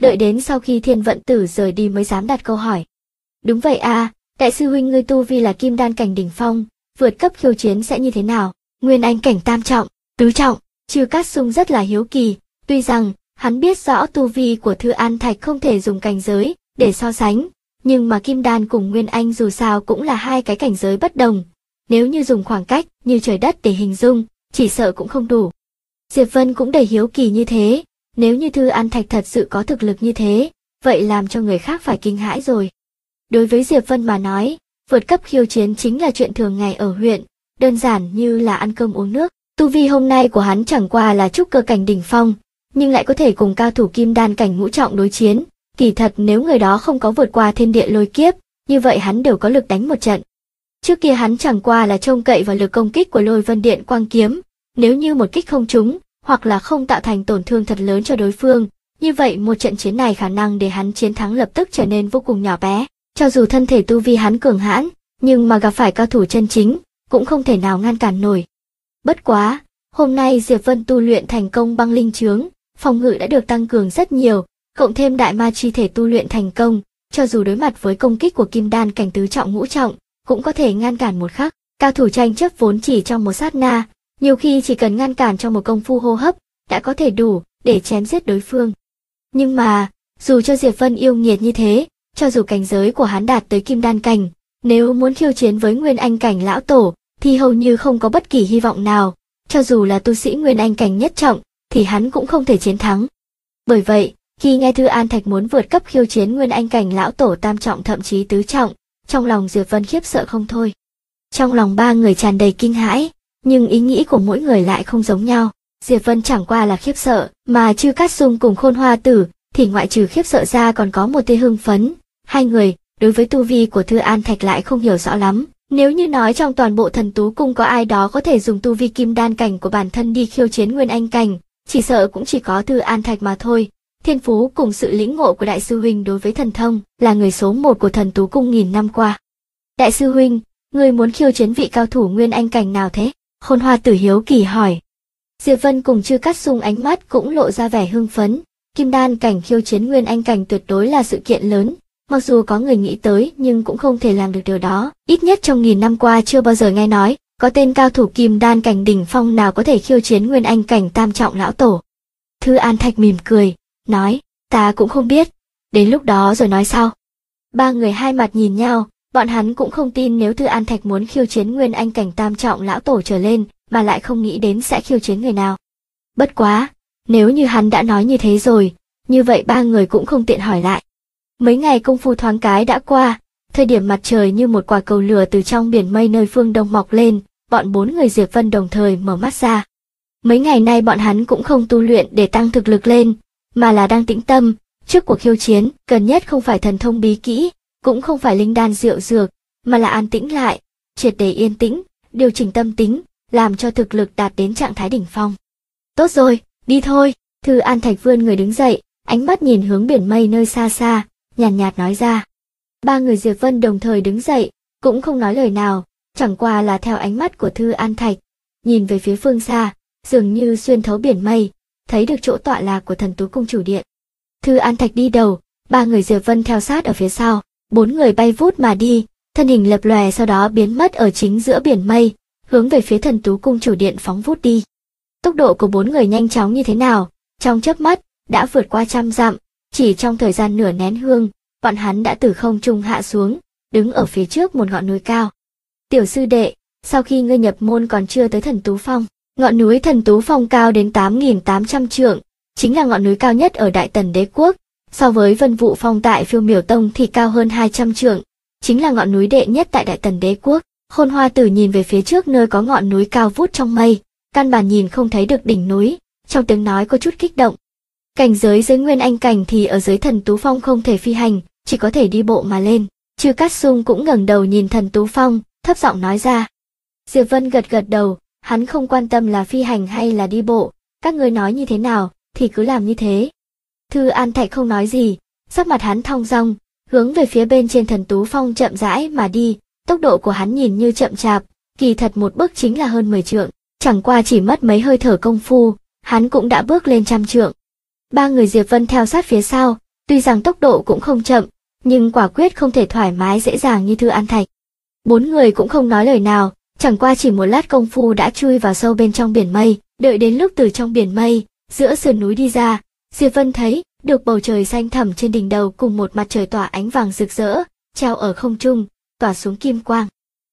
đợi đến sau khi Thiên Vận Tử rời đi mới dám đặt câu hỏi. Đúng vậy à, đại sư huynh ngươi tu vi là kim đan cảnh đỉnh phong, vượt cấp khiêu chiến sẽ như thế nào? Nguyên anh cảnh tam trọng, tứ trọng. Chư Cát Sung rất là hiếu kỳ, tuy rằng hắn biết rõ tu vi của Thư An Thạch không thể dùng cảnh giới để so sánh, nhưng mà kim đan cùng nguyên anh dù sao cũng là hai cái cảnh giới bất đồng, nếu như dùng khoảng cách như trời đất để hình dung, chỉ sợ cũng không đủ. Diệp Vân cũng đầy hiếu kỳ như thế, nếu như Thư An Thạch thật sự có thực lực như thế, vậy làm cho người khác phải kinh hãi rồi. Đối với Diệp Vân mà nói, vượt cấp khiêu chiến chính là chuyện thường ngày ở huyện, đơn giản như là ăn cơm uống nước. Tu vi hôm nay của hắn chẳng qua là trúc cơ cảnh đỉnh phong, nhưng lại có thể cùng cao thủ kim đan cảnh ngũ trọng đối chiến. Kỳ thật nếu người đó không có vượt qua thiên địa lôi kiếp, như vậy hắn đều có lực đánh một trận. Trước kia hắn chẳng qua là trông cậy vào lực công kích của Lôi Vân Điện Quang Kiếm, nếu như một kích không trúng, hoặc là không tạo thành tổn thương thật lớn cho đối phương, như vậy một trận chiến này khả năng để hắn chiến thắng lập tức trở nên vô cùng nhỏ bé. Cho dù thân thể tu vi hắn cường hãn, nhưng mà gặp phải cao thủ chân chính, cũng không thể nào ngăn cản nổi. Bất quá, hôm nay Diệp Vân tu luyện thành công băng linh chướng, phòng ngự đã được tăng cường rất nhiều, cộng thêm đại ma chi thể tu luyện thành công, cho dù đối mặt với công kích của kim đan cảnh tứ trọng ngũ trọng, cũng có thể ngăn cản một khắc. Cao thủ tranh chấp vốn chỉ trong một sát na, nhiều khi chỉ cần ngăn cản trong một công phu hô hấp, đã có thể đủ để chém giết đối phương. Nhưng mà, dù cho Diệp Vân yêu nghiệt như thế, cho dù cảnh giới của hắn đạt tới kim đan cảnh, nếu muốn khiêu chiến với nguyên anh cảnh lão tổ, thì hầu như không có bất kỳ hy vọng nào, cho dù là tu sĩ nguyên anh cảnh nhất trọng, thì hắn cũng không thể chiến thắng. Bởi vậy, khi nghe Thư An Thạch muốn vượt cấp khiêu chiến nguyên anh cảnh lão tổ tam trọng thậm chí tứ trọng, trong lòng Diệp Vân khiếp sợ không thôi. Trong lòng ba người tràn đầy kinh hãi, nhưng ý nghĩ của mỗi người lại không giống nhau. Diệp Vân chẳng qua là khiếp sợ, mà Chư Cát Sung cùng Khôn Hoa Tử thì ngoại trừ khiếp sợ ra còn có một tia hưng phấn. Hai người đối với tu vi của Thư An Thạch lại không hiểu rõ lắm. Nếu như nói trong toàn bộ Thần Tú Cung có ai đó có thể dùng tu vi kim đan cảnh của bản thân đi khiêu chiến nguyên anh cảnh, chỉ sợ cũng chỉ có Thư An Thạch mà thôi. Thiên phú cùng sự lĩnh ngộ của đại sư huynh đối với thần thông là người số một của Thần Tú Cung nghìn năm qua. Đại sư huynh, người muốn khiêu chiến vị cao thủ nguyên anh cảnh nào thế? Khôn Hoa Tử hiếu kỳ hỏi. Diệp Vân cùng Chư Cát Sung ánh mắt cũng lộ ra vẻ hưng phấn. Kim đan cảnh khiêu chiến nguyên anh cảnh tuyệt đối là sự kiện lớn. Mặc dù có người nghĩ tới nhưng cũng không thể làm được điều đó. Ít nhất trong nghìn năm qua chưa bao giờ nghe nói có tên cao thủ kim đan cảnh đỉnh phong nào có thể khiêu chiến nguyên anh cảnh tam trọng lão tổ. Thư An Thạch mỉm cười, nói, ta cũng không biết, đến lúc đó rồi nói sau. Ba người hai mặt nhìn nhau, bọn hắn cũng không tin nếu Thư An Thạch muốn khiêu chiến nguyên anh cảnh tam trọng lão tổ trở lên, mà lại không nghĩ đến sẽ khiêu chiến người nào. Bất quá, nếu như hắn đã nói như thế rồi, như vậy ba người cũng không tiện hỏi lại. Mấy ngày công phu thoáng cái đã qua, thời điểm mặt trời như một quả cầu lửa từ trong biển mây nơi phương đông mọc lên, bọn bốn người Diệp Vân đồng thời mở mắt ra. Mấy ngày nay bọn hắn cũng không tu luyện để tăng thực lực lên, mà là đang tĩnh tâm. Trước cuộc khiêu chiến, cần nhất không phải thần thông bí kỹ, cũng không phải linh đan diệu dược, mà là an tĩnh lại, triệt để yên tĩnh, điều chỉnh tâm tính, làm cho thực lực đạt đến trạng thái đỉnh phong. Tốt rồi, đi thôi. Thư An Thạch vươn người đứng dậy, ánh mắt nhìn hướng biển mây nơi xa xa, nhàn nhạt nói ra. Ba người Diệp Vân đồng thời đứng dậy, cũng không nói lời nào, chẳng qua là theo ánh mắt của Thư An Thạch, nhìn về phía phương xa, dường như xuyên thấu biển mây, thấy được chỗ tọa lạc của Thần Tú Cung chủ điện. Thư An Thạch đi đầu, ba người Diệp Vân theo sát ở phía sau, bốn người bay vút mà đi, thân hình lập lòe sau đó biến mất ở chính giữa biển mây, hướng về phía Thần Tú Cung chủ điện phóng vút đi. Tốc độ của bốn người nhanh chóng như thế nào, trong chớp mắt đã vượt qua 100 dặm, chỉ trong thời gian nửa nén hương, bọn hắn đã từ không trung hạ xuống, đứng ở phía trước một ngọn núi cao. Tiểu sư đệ, sau khi ngươi nhập môn còn chưa tới Thần Tú Phong. Ngọn núi Thần Tú Phong cao đến 8.800 trượng, chính là ngọn núi cao nhất ở Đại Tần Đế Quốc, so với Vân Vũ Phong tại Phiêu Miểu Tông thì cao hơn 200 trượng, chính là ngọn núi đệ nhất tại Đại Tần Đế Quốc. Khôn Hoa Tử nhìn về phía trước nơi có ngọn núi cao vút trong mây, căn bản nhìn không thấy được đỉnh núi, trong tiếng nói có chút kích động. Cảnh giới dưới nguyên anh cảnh thì ở dưới Thần Tú Phong không thể phi hành, chỉ có thể đi bộ mà lên. Chư Cát Sung cũng ngẩng đầu nhìn Thần Tú Phong, thấp giọng nói ra. Diệp Vân gật gật đầu, hắn không quan tâm là phi hành hay là đi bộ, các ngươi nói như thế nào thì cứ làm như thế. Thư An Thạch không nói gì, sắc mặt hắn thong dong, hướng về phía bên trên Thần Tú Phong chậm rãi mà đi, tốc độ của hắn nhìn như chậm chạp, kỳ thật một bước chính là hơn 10 trượng, chẳng qua chỉ mất mấy hơi thở công phu, hắn cũng đã bước lên 100 trượng. Ba người Diệp Vân theo sát phía sau, Tuy rằng tốc độ cũng không chậm, nhưng quả quyết không thể thoải mái dễ dàng như Thư An Thạch. Bốn người cũng không nói lời nào, chẳng qua chỉ một lát công phu đã chui vào sâu bên trong biển mây. Đợi đến lúc từ trong biển mây, giữa sườn núi đi ra, Diệp Vân thấy được bầu trời xanh thẳm trên đỉnh đầu cùng một mặt trời tỏa ánh vàng rực rỡ, treo ở không trung, tỏa xuống kim quang.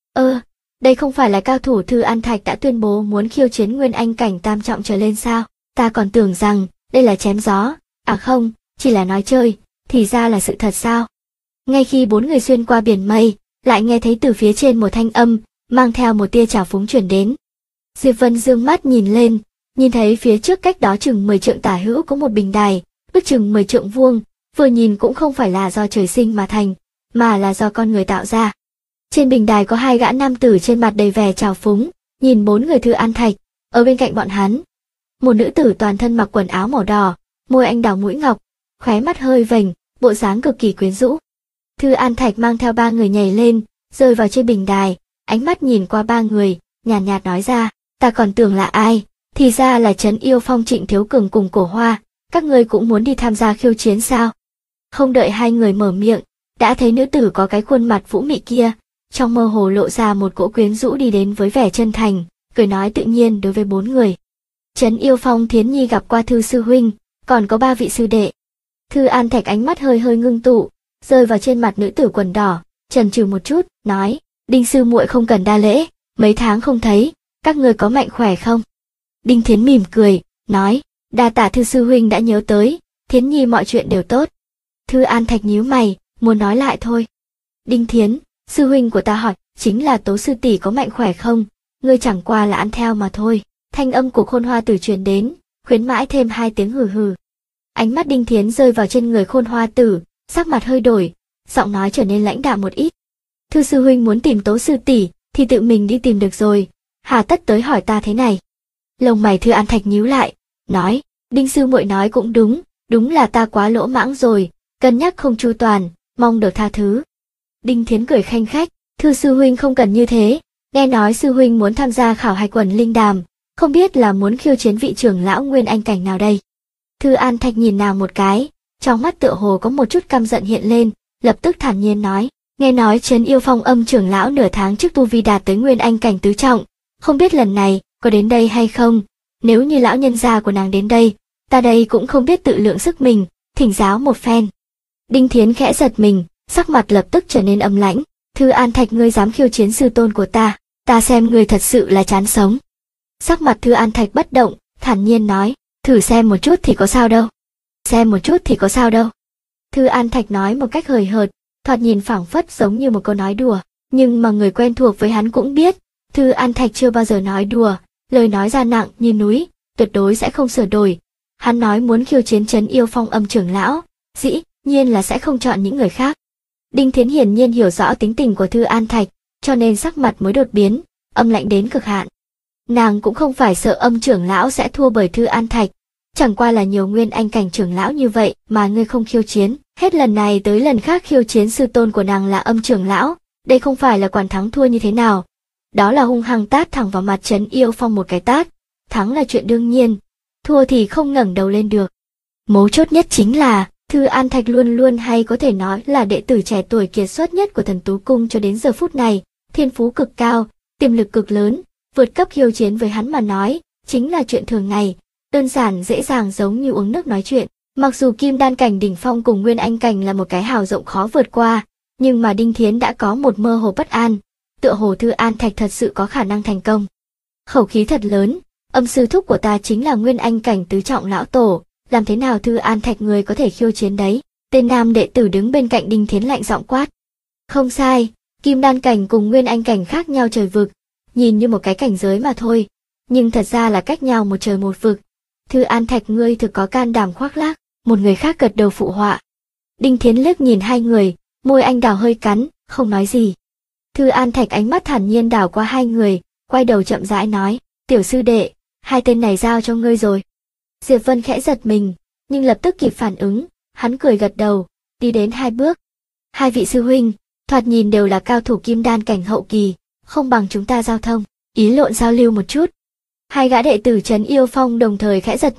Đây không phải là cao thủ Thư An Thạch đã tuyên bố muốn khiêu chiến Nguyên Anh cảnh tam trọng trở lên sao? Ta còn tưởng rằng đây là chém gió, không, chỉ là nói chơi, thì ra là sự thật sao? Ngay khi bốn người xuyên qua biển mây, lại nghe thấy từ phía trên một thanh âm, mang theo một tia trào phúng truyền đến. Diệp Vân dương mắt nhìn lên, nhìn thấy phía trước cách đó chừng 10 trượng tả hữu có một bình đài, ước chừng 10 trượng vuông, vừa nhìn cũng không phải là do trời sinh mà thành, mà là do con người tạo ra. Trên bình đài có hai gã nam tử trên mặt đầy vẻ trào phúng, nhìn bốn người Thư An Thạch, ở bên cạnh bọn hắn. Một nữ tử toàn thân mặc quần áo màu đỏ, môi anh đào mũi ngọc, khóe mắt hơi vểnh, bộ dáng cực kỳ quyến rũ. Thư An Thạch mang theo ba người nhảy lên, rơi vào trên bình đài, ánh mắt nhìn qua ba người, nhàn nhạt nói ra, ta còn tưởng là ai, thì ra là Trấn Yêu Phong Trịnh Thiếu Cường cùng Cổ Hoa, các ngươi cũng muốn đi tham gia khiêu chiến sao? Không đợi hai người mở miệng, đã thấy nữ tử có cái khuôn mặt vũ mị kia, trong mơ hồ lộ ra một cỗ quyến rũ đi đến với vẻ chân thành, cười nói tự nhiên đối với bốn người. Trấn Yêu Phong Thiến Nhi gặp qua Thư sư huynh, còn có ba vị sư đệ. Thư An Thạch ánh mắt hơi hơi ngưng tụ, rơi vào trên mặt nữ tử quần đỏ, chần chừ một chút, nói, Đinh sư muội không cần đa lễ, mấy tháng không thấy, các ngươi có mạnh khỏe không? Đinh Thiến mỉm cười, nói, đa tạ Thư sư huynh đã nhớ tới, Thiến Nhi mọi chuyện đều tốt. Thư An Thạch nhíu mày, muốn nói lại thôi. Đinh Thiến, sư huynh của ta hỏi, chính là Tố sư tỷ có mạnh khỏe không, ngươi chẳng qua là ăn theo mà thôi. Thanh âm của Khôn Hoa Tử truyền đến, khuyến mãi thêm hai tiếng hừ hừ. Ánh mắt Đinh Thiến rơi vào trên người Khôn Hoa Tử, sắc mặt hơi đổi, giọng nói trở nên lãnh đạm một ít. Thư sư huynh muốn tìm Tố sư tỷ, thì tự mình đi tìm được rồi, hà tất tới hỏi ta thế này. Lông mày Thư An Thạch nhíu lại, nói, Đinh sư muội nói cũng đúng, đúng là ta quá lỗ mãng rồi, cân nhắc không chu toàn, mong được tha thứ. Đinh Thiến cười khanh khách, Thư sư huynh không cần như thế, nghe nói sư huynh muốn tham gia khảo hạch quần linh đàm, không biết là muốn khiêu chiến vị trưởng lão Nguyên Anh cảnh nào đây. Thư An Thạch nhìn nàng một cái, trong mắt tựa hồ có một chút căm giận hiện lên, lập tức thản nhiên nói, nghe nói Trấn Yêu Phong Âm trưởng lão nửa tháng trước tu vi đạt tới Nguyên Anh cảnh tứ trọng, không biết lần này có đến đây hay không, nếu như lão nhân gia của nàng đến đây, ta đây cũng không biết tự lượng sức mình, thỉnh giáo một phen. Đinh Thiến khẽ giật mình, sắc mặt lập tức trở nên âm lãnh, Thư An Thạch ngươi dám khiêu chiến sư tôn của ta xem ngươi thật sự là chán sống. Sắc mặt Thư An Thạch bất động, thản nhiên nói, thử xem một chút thì có sao đâu. Xem một chút thì có sao đâu. Thư An Thạch nói một cách hời hợt, thoạt nhìn phảng phất giống như một câu nói đùa, nhưng mà người quen thuộc với hắn cũng biết, Thư An Thạch chưa bao giờ nói đùa, lời nói ra nặng như núi, tuyệt đối sẽ không sửa đổi. Hắn nói muốn khiêu chiến Trấn Yêu Phong Âm trưởng lão, dĩ nhiên là sẽ không chọn những người khác. Đinh Thiến hiển nhiên hiểu rõ tính tình của Thư An Thạch, cho nên sắc mặt mới đột biến, âm lạnh đến cực hạn. Nàng cũng không phải sợ Âm trưởng lão sẽ thua bởi Thư An Thạch, chẳng qua là nhiều Nguyên Anh cảnh trưởng lão như vậy mà ngươi không khiêu chiến, hết lần này tới lần khác khiêu chiến sư tôn của nàng là Âm trưởng lão, đây không phải là quản thắng thua như thế nào. Đó là hung hăng tát thẳng vào mặt Trấn Yêu Phong một cái tát, thắng là chuyện đương nhiên, thua thì không ngẩng đầu lên được. Mấu chốt nhất chính là, Thư An Thạch luôn luôn hay có thể nói là đệ tử trẻ tuổi kiệt xuất nhất của Thần Tú Cung cho đến giờ phút này, thiên phú cực cao, tiềm lực cực lớn, vượt cấp khiêu chiến với hắn mà nói, chính là chuyện thường ngày, đơn giản dễ dàng giống như uống nước nói chuyện. Mặc dù Kim Đan cảnh đỉnh phong cùng Nguyên Anh cảnh là một cái hào rộng khó vượt qua, nhưng mà Đinh Thiến đã có một mơ hồ bất an, tựa hồ Thư An Thạch thật sự có khả năng thành công. Khẩu khí thật lớn, Âm sư thúc của ta chính là Nguyên Anh cảnh tứ trọng lão tổ, làm thế nào Thư An Thạch người có thể khiêu chiến đấy? Tên nam đệ tử đứng bên cạnh Đinh Thiến lạnh giọng quát. Không sai, Kim Đan cảnh cùng Nguyên Anh cảnh khác nhau trời vực, nhìn như một cái cảnh giới mà thôi, nhưng thật ra là cách nhau một trời một vực. Thư An Thạch ngươi thực có can đảm khoác lác, một người khác gật đầu phụ họa. Đinh Thiến liếc nhìn hai người, môi anh đào hơi cắn, không nói gì. Thư An Thạch ánh mắt thản nhiên đảo qua hai người, quay đầu chậm rãi nói, tiểu sư đệ, hai tên này giao cho ngươi rồi. Diệp Vân khẽ giật mình, nhưng lập tức kịp phản ứng, hắn cười gật đầu, đi đến hai bước. Hai vị sư huynh, thoạt nhìn đều là cao thủ Kim Đan cảnh hậu kỳ, không bằng chúng ta giao thông, ý lộn giao lưu một chút. Hai gã đệ tử Trấn Yêu Phong đồng thời khẽ giật mình,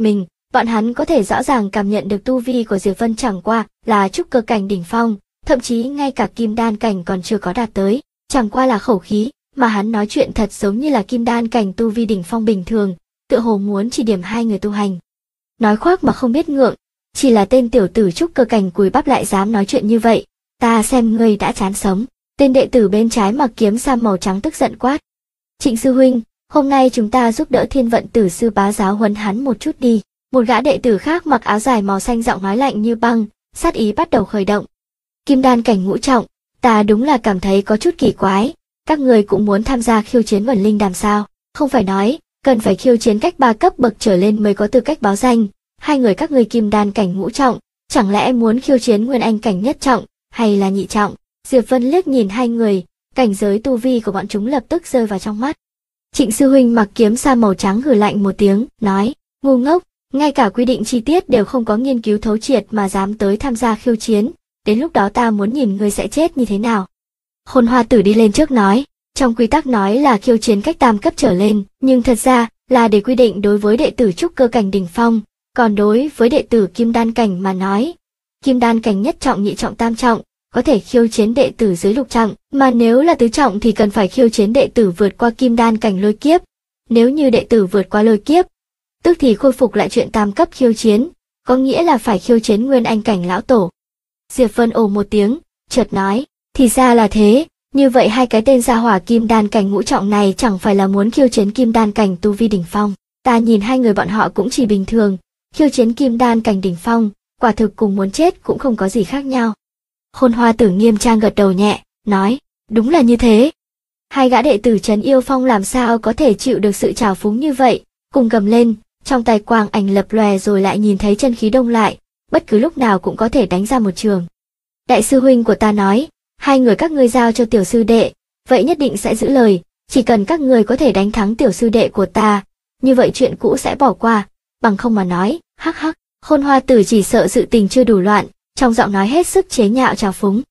bọn hắn có thể rõ ràng cảm nhận được tu vi của Diệp Vân chẳng qua là trúc cơ cảnh đỉnh phong, thậm chí ngay cả kim đan cảnh còn chưa có đạt tới, chẳng qua là khẩu khí, mà hắn nói chuyện thật giống như là kim đan cảnh tu vi đỉnh phong bình thường, tựa hồ muốn chỉ điểm hai người tu hành. Nói khoác mà không biết ngượng, chỉ là tên tiểu tử trúc cơ cảnh cùi bắp lại dám nói chuyện như vậy, ta xem ngươi đã chán sống. Tên đệ tử bên trái mặc kiếm sam màu trắng tức giận quát. Trịnh sư huynh, hôm nay chúng ta giúp đỡ Thiên Vận Tử sư bá giáo huấn hắn một chút đi. Một gã đệ tử khác mặc áo dài màu xanh giọng nói lạnh như băng, sát ý bắt đầu khởi động. Kim đan cảnh ngũ trọng, ta đúng là cảm thấy có chút kỳ quái, các người cũng muốn tham gia khiêu chiến Vân Linh Đàm sao? Không phải nói, cần phải khiêu chiến cách 3 cấp bậc trở lên mới có tư cách báo danh, hai người các ngươi kim đan cảnh ngũ trọng, chẳng lẽ muốn khiêu chiến Nguyên Anh cảnh nhất trọng, hay là nhị trọng? Diệp Vân liếc nhìn hai người, cảnh giới tu vi của bọn chúng lập tức rơi vào trong mắt. Trịnh sư huynh mặc kiếm sa màu trắng hừ lạnh một tiếng, nói, ngu ngốc, ngay cả quy định chi tiết đều không có nghiên cứu thấu triệt mà dám tới tham gia khiêu chiến, đến lúc đó ta muốn nhìn ngươi sẽ chết như thế nào. Khôn Hoa Tử đi lên trước nói, trong quy tắc nói là khiêu chiến cách 3 cấp trở lên, nhưng thật ra là để quy định đối với đệ tử trúc cơ cảnh đỉnh phong, còn đối với đệ tử kim đan cảnh mà nói, kim đan cảnh nhất trọng, nhị trọng, tam trọng, có thể khiêu chiến đệ tử dưới lục trọng, mà nếu là tứ trọng thì cần phải khiêu chiến đệ tử vượt qua kim đan cảnh lôi kiếp. Nếu như đệ tử vượt qua lôi kiếp, tức thì khôi phục lại chuyện 3 cấp khiêu chiến, có nghĩa là phải khiêu chiến Nguyên Anh cảnh lão tổ. Diệp Vân ồ một tiếng, chợt nói, thì ra là thế, như vậy hai cái tên gia hỏa kim đan cảnh ngũ trọng này chẳng phải là muốn khiêu chiến kim đan cảnh tu vi đỉnh phong. Ta nhìn hai người bọn họ cũng chỉ bình thường, khiêu chiến kim đan cảnh đỉnh phong, quả thực cùng muốn chết cũng không có gì khác nhau. Khôn Hoa Tử nghiêm trang gật đầu nhẹ, nói, đúng là như thế. Hai gã đệ tử Trấn Yêu Phong làm sao có thể chịu được sự trào phúng như vậy, cùng gầm lên, trong tay quang ảnh lập lòe rồi lại nhìn thấy chân khí đông lại, bất cứ lúc nào cũng có thể đánh ra một trường. Đại sư huynh của ta nói, hai người các ngươi giao cho tiểu sư đệ, vậy nhất định sẽ giữ lời, chỉ cần các ngươi có thể đánh thắng tiểu sư đệ của ta, như vậy chuyện cũ sẽ bỏ qua, bằng không mà nói, hắc hắc. Khôn Hoa Tử chỉ sợ sự tình chưa đủ loạn, trong giọng nói hết sức chế nhạo trào phúng.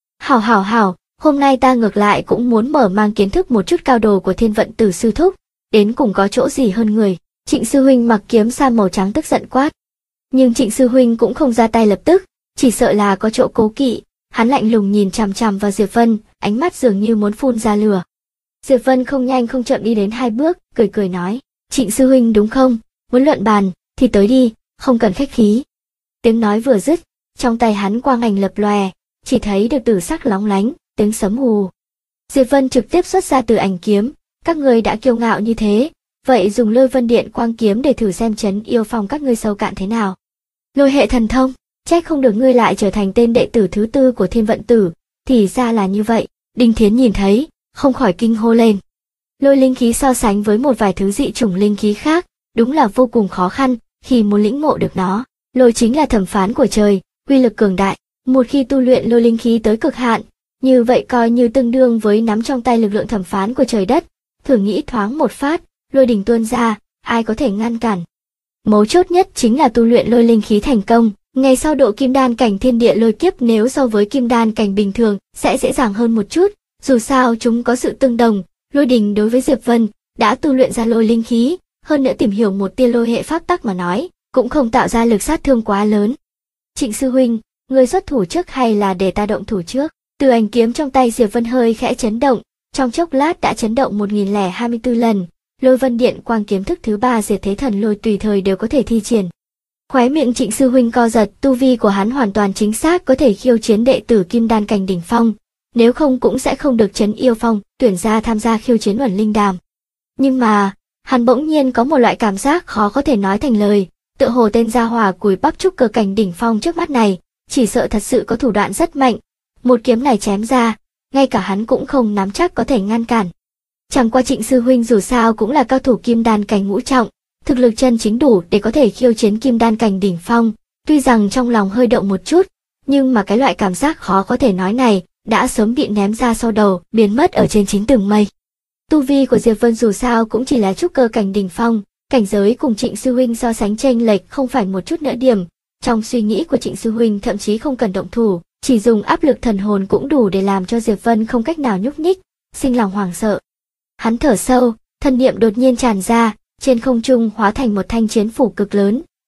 Hảo, hôm nay ta ngược lại cũng muốn mở mang kiến thức một chút cao đồ của Thiên Vận Tử sư thúc, đến cùng có chỗ gì hơn người. Trịnh sư huynh mặc kiếm sa màu trắng tức giận quát. Nhưng Trịnh sư huynh cũng không ra tay lập tức, chỉ sợ là có chỗ cố kỵ, hắn lạnh lùng nhìn chằm chằm vào Diệp Vân, ánh mắt dường như muốn phun ra lửa. Diệp Vân không nhanh không chậm đi đến 2 bước, cười nói, Trịnh sư huynh đúng không, muốn luận bàn, thì tới đi, không cần khách khí. Tiếng nói vừa dứt, trong tay hắn quang ảnh lập lòe, chỉ thấy được tử sắc lóng lánh, tiếng sấm hù. Diệp Vân trực tiếp xuất ra Tử Ảnh kiếm, các ngươi đã kiêu ngạo như thế, vậy dùng Lôi Vân Điện quang kiếm để thử xem Trấn Yêu Phong các ngươi sâu cạn thế nào. Lôi hệ thần thông, trách không được ngươi lại trở thành tên đệ tử thứ 4 của Thiên Vận Tử, thì ra là như vậy. Đinh Thiến nhìn thấy, không khỏi kinh hô lên. Lôi linh khí so sánh với một vài thứ dị chủng linh khí khác, đúng là vô cùng khó khăn khi muốn lĩnh ngộ được nó. Lôi chính là thẩm phán của trời, uy lực cường đại, một khi tu luyện lôi linh khí tới cực hạn, như vậy coi như tương đương với nắm trong tay lực lượng thẩm phán của trời đất. Thử nghĩ thoáng một phát, lôi đỉnh tuôn ra, ai có thể ngăn cản. Mấu chốt nhất chính là tu luyện lôi linh khí thành công, ngày sau độ kim đan cảnh thiên địa lôi kiếp nếu so với kim đan cảnh bình thường sẽ dễ dàng hơn một chút, dù sao chúng có sự tương đồng. Lôi đình đối với Diệp Vân đã tu luyện ra lôi linh khí, hơn nữa tìm hiểu một tia lôi hệ pháp tắc mà nói, cũng không tạo ra lực sát thương quá lớn. Trịnh sư huynh, người xuất thủ trước hay là để ta động thủ trước? Tử Ảnh kiếm trong tay Diệp Vân hơi khẽ chấn động, trong chốc lát đã chấn động 1024 lần. Lôi Vân Điện quang kiếm thức thứ 3 diệt thế thần lôi tùy thời đều có thể thi triển. Khóe miệng Trịnh sư huynh co giật, tu vi của hắn hoàn toàn chính xác có thể khiêu chiến đệ tử kim đan cảnh đỉnh phong, nếu không cũng sẽ không được Trấn Yêu Phong tuyển ra tham gia khiêu chiến Vân Linh Đàm. Nhưng mà, hắn bỗng nhiên có một loại cảm giác khó có thể nói thành lời, tựa hồ tên gia hỏa cùi bắp trúc cơ cảnh đỉnh phong trước mắt này, chỉ sợ thật sự có thủ đoạn rất mạnh. Một kiếm này chém ra, ngay cả hắn cũng không nắm chắc có thể ngăn cản. Chẳng qua Trịnh sư huynh dù sao cũng là cao thủ kim đan cảnh ngũ trọng, thực lực chân chính đủ để có thể khiêu chiến kim đan cảnh đỉnh phong, tuy rằng trong lòng hơi động một chút, nhưng mà cái loại cảm giác khó có thể nói này đã sớm bị ném ra sau đầu, biến mất ở trên 9 tầng mây. Tu vi của Diệp Vân dù sao cũng chỉ là trúc cơ cảnh đỉnh phong, cảnh giới cùng Trịnh sư huynh so sánh chênh lệch không phải một chút nữa điểm. Trong suy nghĩ của Trịnh sư huynh thậm chí không cần động thủ, chỉ dùng áp lực thần hồn cũng đủ để làm cho Diệp Vân không cách nào nhúc nhích, sinh lòng hoảng sợ. Hắn thở sâu, thần niệm đột nhiên tràn ra, trên không trung hóa thành một thanh chiến phủ cực lớn,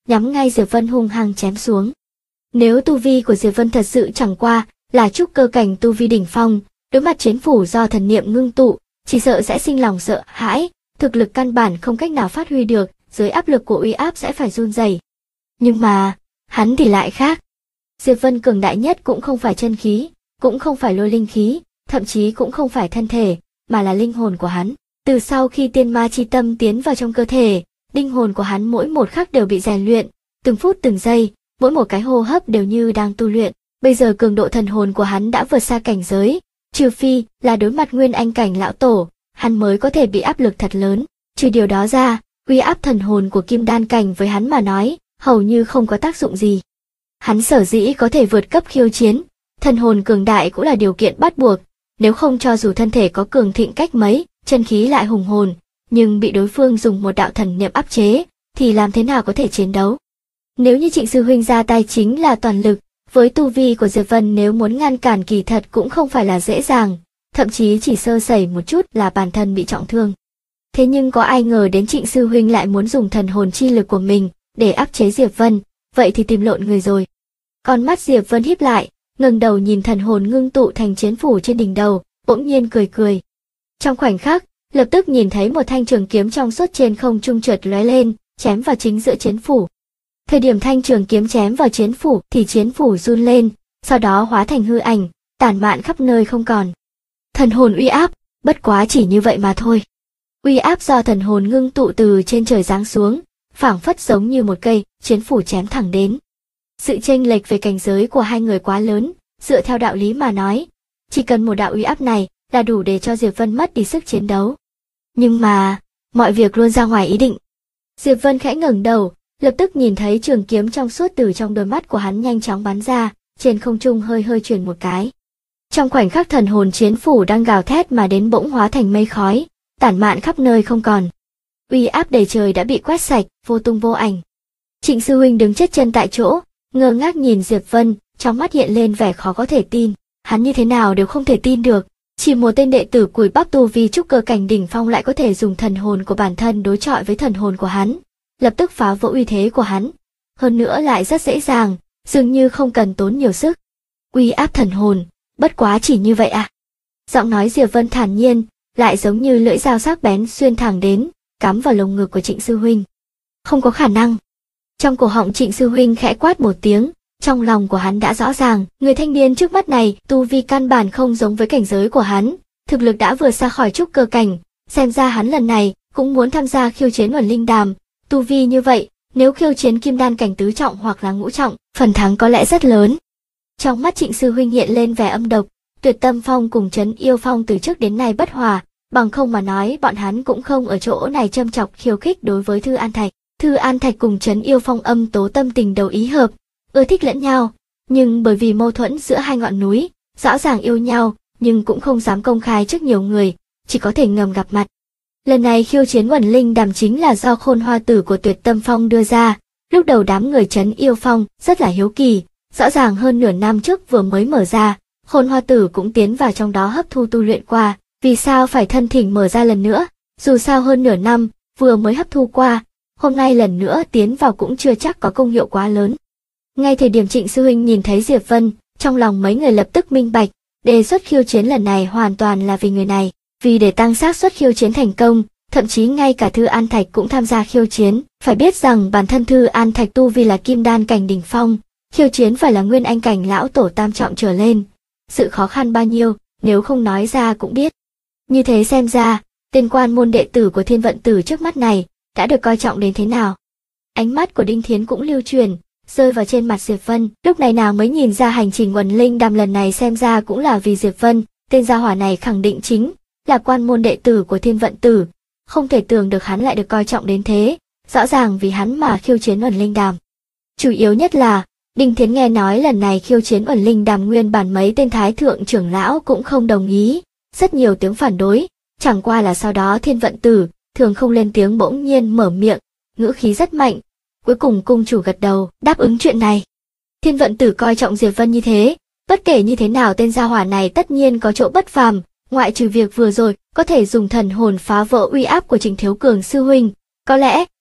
nhắm ngay Diệp Vân hung hăng chém xuống. Nếu tu vi của Diệp Vân thật sự chẳng qua là trúc cơ cảnh tu vi đỉnh phong, đối mặt chiến phủ do thần niệm ngưng tụ, chỉ sợ sẽ sinh lòng sợ hãi, thực lực căn bản không cách nào phát huy được, dưới áp lực của uy áp sẽ phải run rẩy. Nhưng mà, hắn thì lại khác. Diệp Vân cường đại nhất cũng không phải chân khí, cũng không phải lôi linh khí, thậm chí cũng không phải thân thể, mà là linh hồn của hắn. Từ sau khi tiên ma chi tâm tiến vào trong cơ thể, linh hồn của hắn mỗi một khắc đều bị rèn luyện, từng phút từng giây, mỗi một cái hô hấp đều như đang tu luyện. Bây giờ cường độ thần hồn của hắn đã vượt xa cảnh giới, trừ phi là đối mặt nguyên anh cảnh lão tổ, hắn mới có thể bị áp lực thật lớn. Trừ điều đó ra, uy áp thần hồn của kim đan cảnh với hắn mà nói, hầu như không có tác dụng gì. Hắn sở dĩ có thể vượt cấp khiêu chiến, thần hồn cường đại cũng là điều kiện bắt buộc, nếu không cho dù thân thể có cường thịnh cách mấy, chân khí lại hùng hồn, nhưng bị đối phương dùng một đạo thần niệm áp chế, thì làm thế nào có thể chiến đấu. Nếu như Trịnh sư huynh ra tay chính là toàn lực, với tu vi của Diệp Vân nếu muốn ngăn cản kỳ thật cũng không phải là dễ dàng, thậm chí chỉ sơ sẩy một chút là bản thân bị trọng thương. Thế nhưng có ai ngờ đến Trịnh sư huynh lại muốn dùng thần hồn chi lực của mình để áp chế Diệp Vân, vậy thì tìm lộn người rồi. Con mắt Diệp Vân híp lại, ngẩng đầu nhìn thần hồn ngưng tụ thành chiến phủ trên đỉnh đầu, bỗng nhiên cười cười. Trong khoảnh khắc, lập tức nhìn thấy một thanh trường kiếm trong suốt trên không trung chợt lóe lên, chém vào chính giữa chiến phủ. Thời điểm thanh trường kiếm chém vào chiến phủ thì chiến phủ run lên, sau đó hóa thành hư ảnh, tản mạn khắp nơi không còn. Thần hồn uy áp, bất quá chỉ như vậy mà thôi. Uy áp do thần hồn ngưng tụ từ trên trời giáng xuống, phảng phất giống như một cây chiến phủ chém thẳng đến. Sự chênh lệch về cảnh giới của hai người quá lớn, dựa theo đạo lý mà nói, chỉ cần một đạo uy áp này là đủ để cho Diệp Vân mất đi sức chiến đấu. Nhưng mà, mọi việc luôn ra ngoài ý định. Diệp Vân khẽ ngẩng đầu, lập tức nhìn thấy trường kiếm trong suốt từ trong đôi mắt của hắn nhanh chóng bắn ra, trên không trung hơi hơi chuyển một cái. Trong khoảnh khắc thần hồn chiến phủ đang gào thét mà đến bỗng hóa thành mây khói, tản mạn khắp nơi không còn. Uy áp đầy trời đã bị quét sạch, vô tung vô ảnh. Trịnh sư huynh đứng chết chân tại chỗ, ngơ ngác nhìn Diệp Vân, trong mắt hiện lên vẻ khó có thể tin. Hắn như thế nào đều không thể tin được, chỉ một tên đệ tử cùi bắp tu vi trúc cơ cảnh đỉnh phong lại có thể dùng thần hồn của bản thân đối chọi với thần hồn của hắn, lập tức phá vỡ uy thế của hắn. Hơn nữa lại rất dễ dàng, dường như không cần tốn nhiều sức. Uy áp thần hồn, bất quá chỉ như vậy à? Giọng nói Diệp Vân thản nhiên, lại giống như lưỡi dao sắc bén xuyên thẳng đến, cắm vào lồng ngực của Trịnh sư huynh. Không có khả năng. Trong cổ họng Trịnh sư huynh khẽ quát một tiếng, trong lòng của hắn đã rõ ràng, người thanh niên trước mắt này, tu vi căn bản không giống với cảnh giới của hắn, thực lực đã vượt xa khỏi trúc cơ cảnh, xem ra hắn lần này cũng muốn tham gia khiêu chiến Uẩn Linh Đàm, tu vi như vậy, nếu khiêu chiến kim đan cảnh tứ trọng hoặc là ngũ trọng, phần thắng có lẽ rất lớn. Trong mắt Trịnh sư huynh hiện lên vẻ âm độc, Tuyệt Tâm Phong cùng Trấn Yêu Phong từ trước đến nay bất hòa, bằng không mà nói bọn hắn cũng không ở chỗ này châm chọc khiêu khích đối với Thư An Thạch. Thư An Thạch cùng Trấn Yêu Phong âm tố tâm tình đầu ý hợp, ưa thích lẫn nhau, nhưng bởi vì mâu thuẫn giữa hai ngọn núi, rõ ràng yêu nhau, nhưng cũng không dám công khai trước nhiều người, chỉ có thể ngầm gặp mặt. Lần này khiêu chiến Uẩn Linh Đàm chính là do Khôn Hoa Tử của Tuyệt Tâm Phong đưa ra, lúc đầu đám người Trấn Yêu Phong rất là hiếu kỳ, rõ ràng hơn nửa năm trước vừa mới mở ra, Khôn Hoa Tử cũng tiến vào trong đó hấp thu tu luyện qua, vì sao phải thân thỉnh mở ra lần nữa, dù sao hơn nửa năm, vừa mới hấp thu qua, hôm nay lần nữa tiến vào cũng chưa chắc có công hiệu quá lớn. Ngay thời điểm Trịnh sư huynh nhìn thấy Diệp Vân, trong lòng mấy người lập tức minh bạch, đề xuất khiêu chiến lần này hoàn toàn là vì người này, vì để tăng xác suất khiêu chiến thành công, thậm chí ngay cả Thư An Thạch cũng tham gia khiêu chiến, phải biết rằng bản thân Thư An Thạch tu vi là kim đan cảnh đỉnh phong, khiêu chiến phải là nguyên anh cảnh lão tổ tam trọng trở lên, sự khó khăn bao nhiêu, nếu không nói ra cũng biết. Như thế xem ra, tên quan môn đệ tử của Thiên Vận Tử trước mắt này đã được coi trọng đến thế nào. Ánh mắt của Đinh Thiến cũng lưu truyền, rơi vào trên mặt Diệp Vân, lúc này nào mới nhìn ra hành trình Uẩn Linh Đàm lần này xem ra cũng là vì Diệp Vân, tên gia hỏa này khẳng định chính là quan môn đệ tử của Thiên Vận Tử, không thể tưởng được hắn lại được coi trọng đến thế, rõ ràng vì hắn mà khiêu chiến Uẩn Linh Đàm. Chủ yếu nhất là, Đinh Thiến nghe nói lần này khiêu chiến Uẩn Linh Đàm nguyên bản mấy tên thái thượng trưởng lão cũng không đồng ý, rất nhiều tiếng phản đối, chẳng qua là sau đó Thiên Vận Tử thường không lên tiếng bỗng nhiên mở miệng, ngữ khí rất mạnh, cuối cùng cung chủ gật đầu, đáp ứng chuyện này. Thiên Vận Tử coi trọng Diệp Vân như thế, bất kể như thế nào tên gia hỏa này tất nhiên có chỗ bất phàm, ngoại trừ việc vừa rồi có thể dùng thần hồn phá vỡ uy áp của Trình Thiếu Cường sư huynh, có lẽ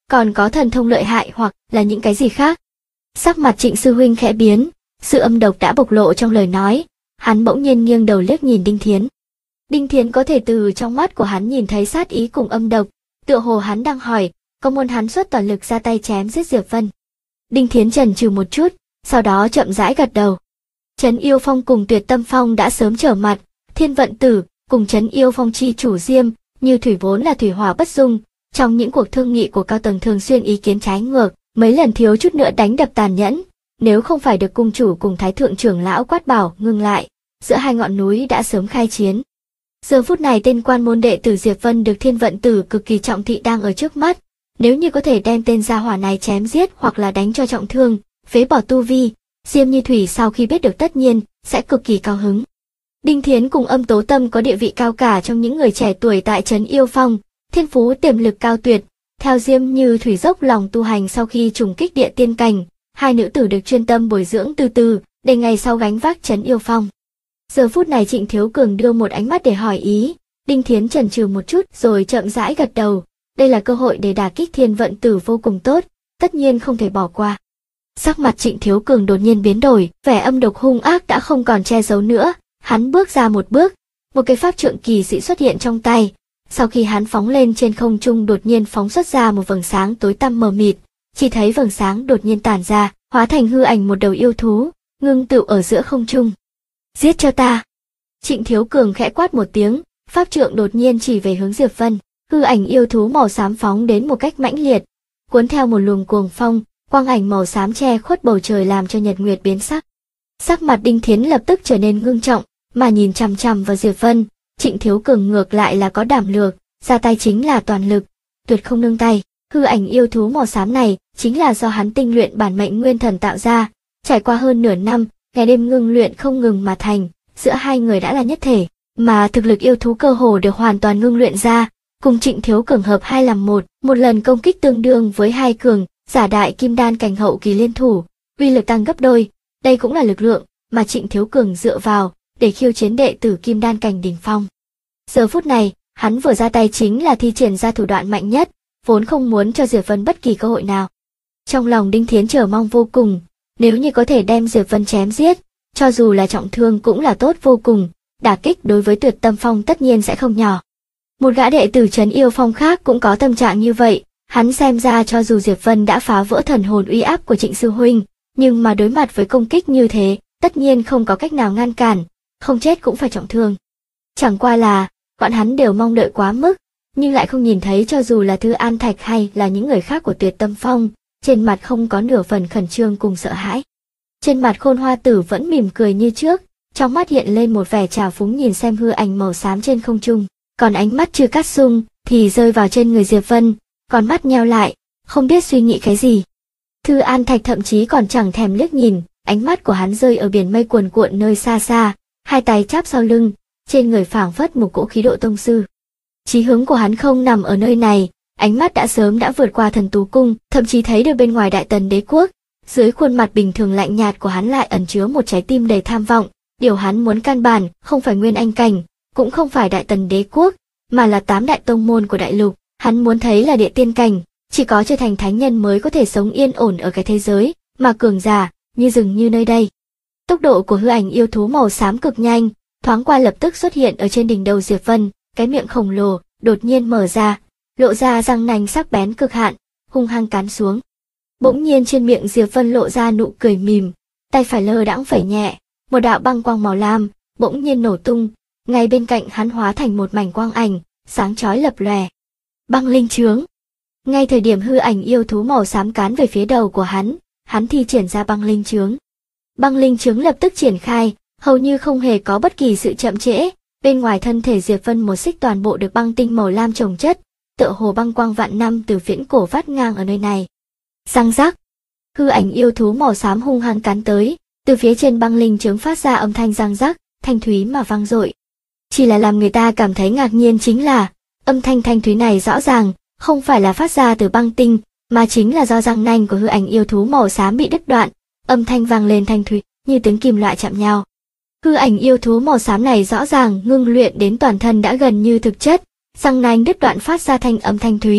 còn có thần thông lợi hại hoặc là những cái gì khác. Sắc mặt Trịnh sư huynh khẽ biến, sự âm độc đã bộc lộ trong lời nói, hắn bỗng nhiên nghiêng đầu liếc nhìn Đinh Thiến. Đinh Thiến có thể từ trong mắt của hắn nhìn thấy sát ý cùng âm độc, tựa hồ hắn đang hỏi, có muốn hắn xuất toàn lực ra tay chém giết Diệp Vân. Đinh Thiến chần chừ một chút, sau đó chậm rãi gật đầu. Trấn Yêu Phong cùng Tuyệt Tâm Phong đã sớm trở mặt, Thiên Vận Tử cùng Trấn Yêu Phong chi chủ Diêm, như thủy vốn là thủy hỏa bất dung, trong những cuộc thương nghị của cao tầng thường xuyên ý kiến trái ngược, mấy lần thiếu chút nữa đánh đập tàn nhẫn, nếu không phải được cung chủ cùng thái thượng trưởng lão quát bảo ngừng lại, giữa hai ngọn núi đã sớm khai chiến. Giờ phút này tên quan môn đệ tử Diệp Vân được Thiên Vận Tử cực kỳ trọng thị đang ở trước mắt, nếu như có thể đem tên gia hỏa này chém giết hoặc là đánh cho trọng thương, phế bỏ tu vi, Diêm Như Thủy sau khi biết được tất nhiên sẽ cực kỳ cao hứng. Đinh Thiến cùng Âm Tố Tâm có địa vị cao cả trong những người trẻ tuổi tại Trấn Yêu Phong, thiên phú tiềm lực cao tuyệt, theo Diêm Như Thủy dốc lòng tu hành sau khi trùng kích địa tiên cảnh, hai nữ tử được chuyên tâm bồi dưỡng từ từ, để ngày sau gánh vác Trấn Yêu Phong. Giờ phút này Trịnh Thiếu Cường đưa một ánh mắt để hỏi ý, Đinh Thiến chần chừ một chút rồi chậm rãi gật đầu, đây là cơ hội để đả kích Thiên Vận Tử vô cùng tốt, tất nhiên không thể bỏ qua. Sắc mặt Trịnh Thiếu Cường đột nhiên biến đổi, vẻ âm độc hung ác đã không còn che giấu nữa, hắn bước ra một bước, một cái pháp trượng kỳ dị xuất hiện trong tay, sau khi hắn phóng lên trên không trung đột nhiên phóng xuất ra một vầng sáng tối tăm mờ mịt, chỉ thấy vầng sáng đột nhiên tản ra, hóa thành hư ảnh một đầu yêu thú, ngưng tụ ở giữa không trung. Giết cho ta! Trịnh Thiếu Cường khẽ quát một tiếng, pháp trượng đột nhiên chỉ về hướng Diệp Vân, hư ảnh yêu thú màu xám phóng đến một cách mãnh liệt, cuốn theo một luồng cuồng phong, quang ảnh màu xám che khuất bầu trời làm cho nhật nguyệt biến sắc. Sắc mặt Đinh Thiến lập tức trở nên ngưng trọng, mà nhìn chằm chằm vào Diệp Vân, Trịnh Thiếu Cường ngược lại là có đảm lược, ra tay chính là toàn lực, tuyệt không nương tay. Hư ảnh yêu thú màu xám này chính là do hắn tinh luyện bản mệnh nguyên thần tạo ra, trải qua hơn nửa năm, ngày đêm ngưng luyện không ngừng mà thành, giữa hai người đã là nhất thể, mà thực lực yêu thú cơ hồ được hoàn toàn ngưng luyện ra, cùng Trịnh Thiếu Cường hợp hai làm một lần công kích tương đương với hai cường giả đại kim đan cảnh hậu kỳ liên thủ, uy lực tăng gấp đôi, đây cũng là lực lượng mà Trịnh Thiếu Cường dựa vào để khiêu chiến đệ tử kim đan cảnh đỉnh phong. Giờ phút này, hắn vừa ra tay chính là thi triển ra thủ đoạn mạnh nhất, vốn không muốn cho Diệp Vân bất kỳ cơ hội nào. Trong lòng Đinh Thiến chờ mong vô cùng, nếu như có thể đem Diệp Vân chém giết, cho dù là trọng thương cũng là tốt vô cùng, đả kích đối với Tuyệt Tâm Phong tất nhiên sẽ không nhỏ. Một gã đệ tử Trấn Yêu Phong khác cũng có tâm trạng như vậy, hắn xem ra cho dù Diệp Vân đã phá vỡ thần hồn uy áp của Trịnh sư huynh, nhưng mà đối mặt với công kích như thế, tất nhiên không có cách nào ngăn cản, không chết cũng phải trọng thương. Chẳng qua là, bọn hắn đều mong đợi quá mức, nhưng lại không nhìn thấy cho dù là Thư An Thạch hay là những người khác của Tuyệt Tâm Phong, trên mặt không có nửa phần khẩn trương cùng sợ hãi. Trên mặt Khôn Hoa Tử vẫn mỉm cười như trước, trong mắt hiện lên một vẻ trào phúng nhìn xem hư ảnh màu xám trên không trung, còn ánh mắt Chư Cát Sung thì rơi vào trên người Diệp Vân, còn mắt nheo lại, không biết suy nghĩ cái gì. Thư An Thạch thậm chí còn chẳng thèm liếc nhìn, ánh mắt của hắn rơi ở biển mây cuồn cuộn nơi xa xa, hai tay chắp sau lưng, trên người phảng phất một cỗ khí độ tông sư. Chí hướng của hắn không nằm ở nơi này, ánh mắt đã sớm đã vượt qua Thần Tú Cung, thậm chí thấy được bên ngoài Đại Tần Đế quốc, dưới khuôn mặt bình thường lạnh nhạt của hắn lại ẩn chứa một trái tim đầy tham vọng, điều hắn muốn căn bản không phải Nguyên Anh cảnh, cũng không phải Đại Tần Đế quốc, mà là 8 đại tông môn của đại lục, hắn muốn thấy là địa tiên cảnh, chỉ có trở thành thánh nhân mới có thể sống yên ổn ở cái thế giới mà cường giả như rừng như nơi đây. Tốc độ của hư ảnh yêu thú màu xám cực nhanh, thoáng qua lập tức xuất hiện ở trên đỉnh đầu Diệp Vân, cái miệng khổng lồ đột nhiên mở ra, lộ ra răng nanh sắc bén cực hạn, hung hăng cắn xuống. Bỗng nhiên trên miệng Diệp Vân lộ ra nụ cười mỉm, tay phải lơ đãng phẩy nhẹ, một đạo băng quang màu lam bỗng nhiên nổ tung, ngay bên cạnh hắn hóa thành một mảnh quang ảnh, sáng chói lập lòe. Băng linh chướng. Ngay thời điểm hư ảnh yêu thú màu xám cán về phía đầu của hắn thi triển ra băng linh chướng. Băng linh chướng lập tức triển khai, hầu như không hề có bất kỳ sự chậm trễ, bên ngoài thân thể Diệp Vân một xích toàn bộ được băng tinh màu lam chồng chất, tựa hồ băng quang vạn năm từ viễn cổ vắt ngang ở nơi này. Răng rắc. Hư ảnh yêu thú màu xám hung hăng cắn tới, từ phía trên băng linh chướng phát ra âm thanh răng rắc, thanh thúy mà vang dội. Chỉ là làm người ta cảm thấy ngạc nhiên chính là, âm thanh thanh thúy này rõ ràng không phải là phát ra từ băng tinh, mà chính là do răng nanh của hư ảnh yêu thú màu xám bị đứt đoạn, âm thanh vang lên thanh thúy, như tiếng kim loại chạm nhau. Hư ảnh yêu thú màu xám này rõ ràng ngưng luyện đến toàn thân đã gần như thực chất, răng nanh đứt đoạn phát ra thanh âm thanh thúy,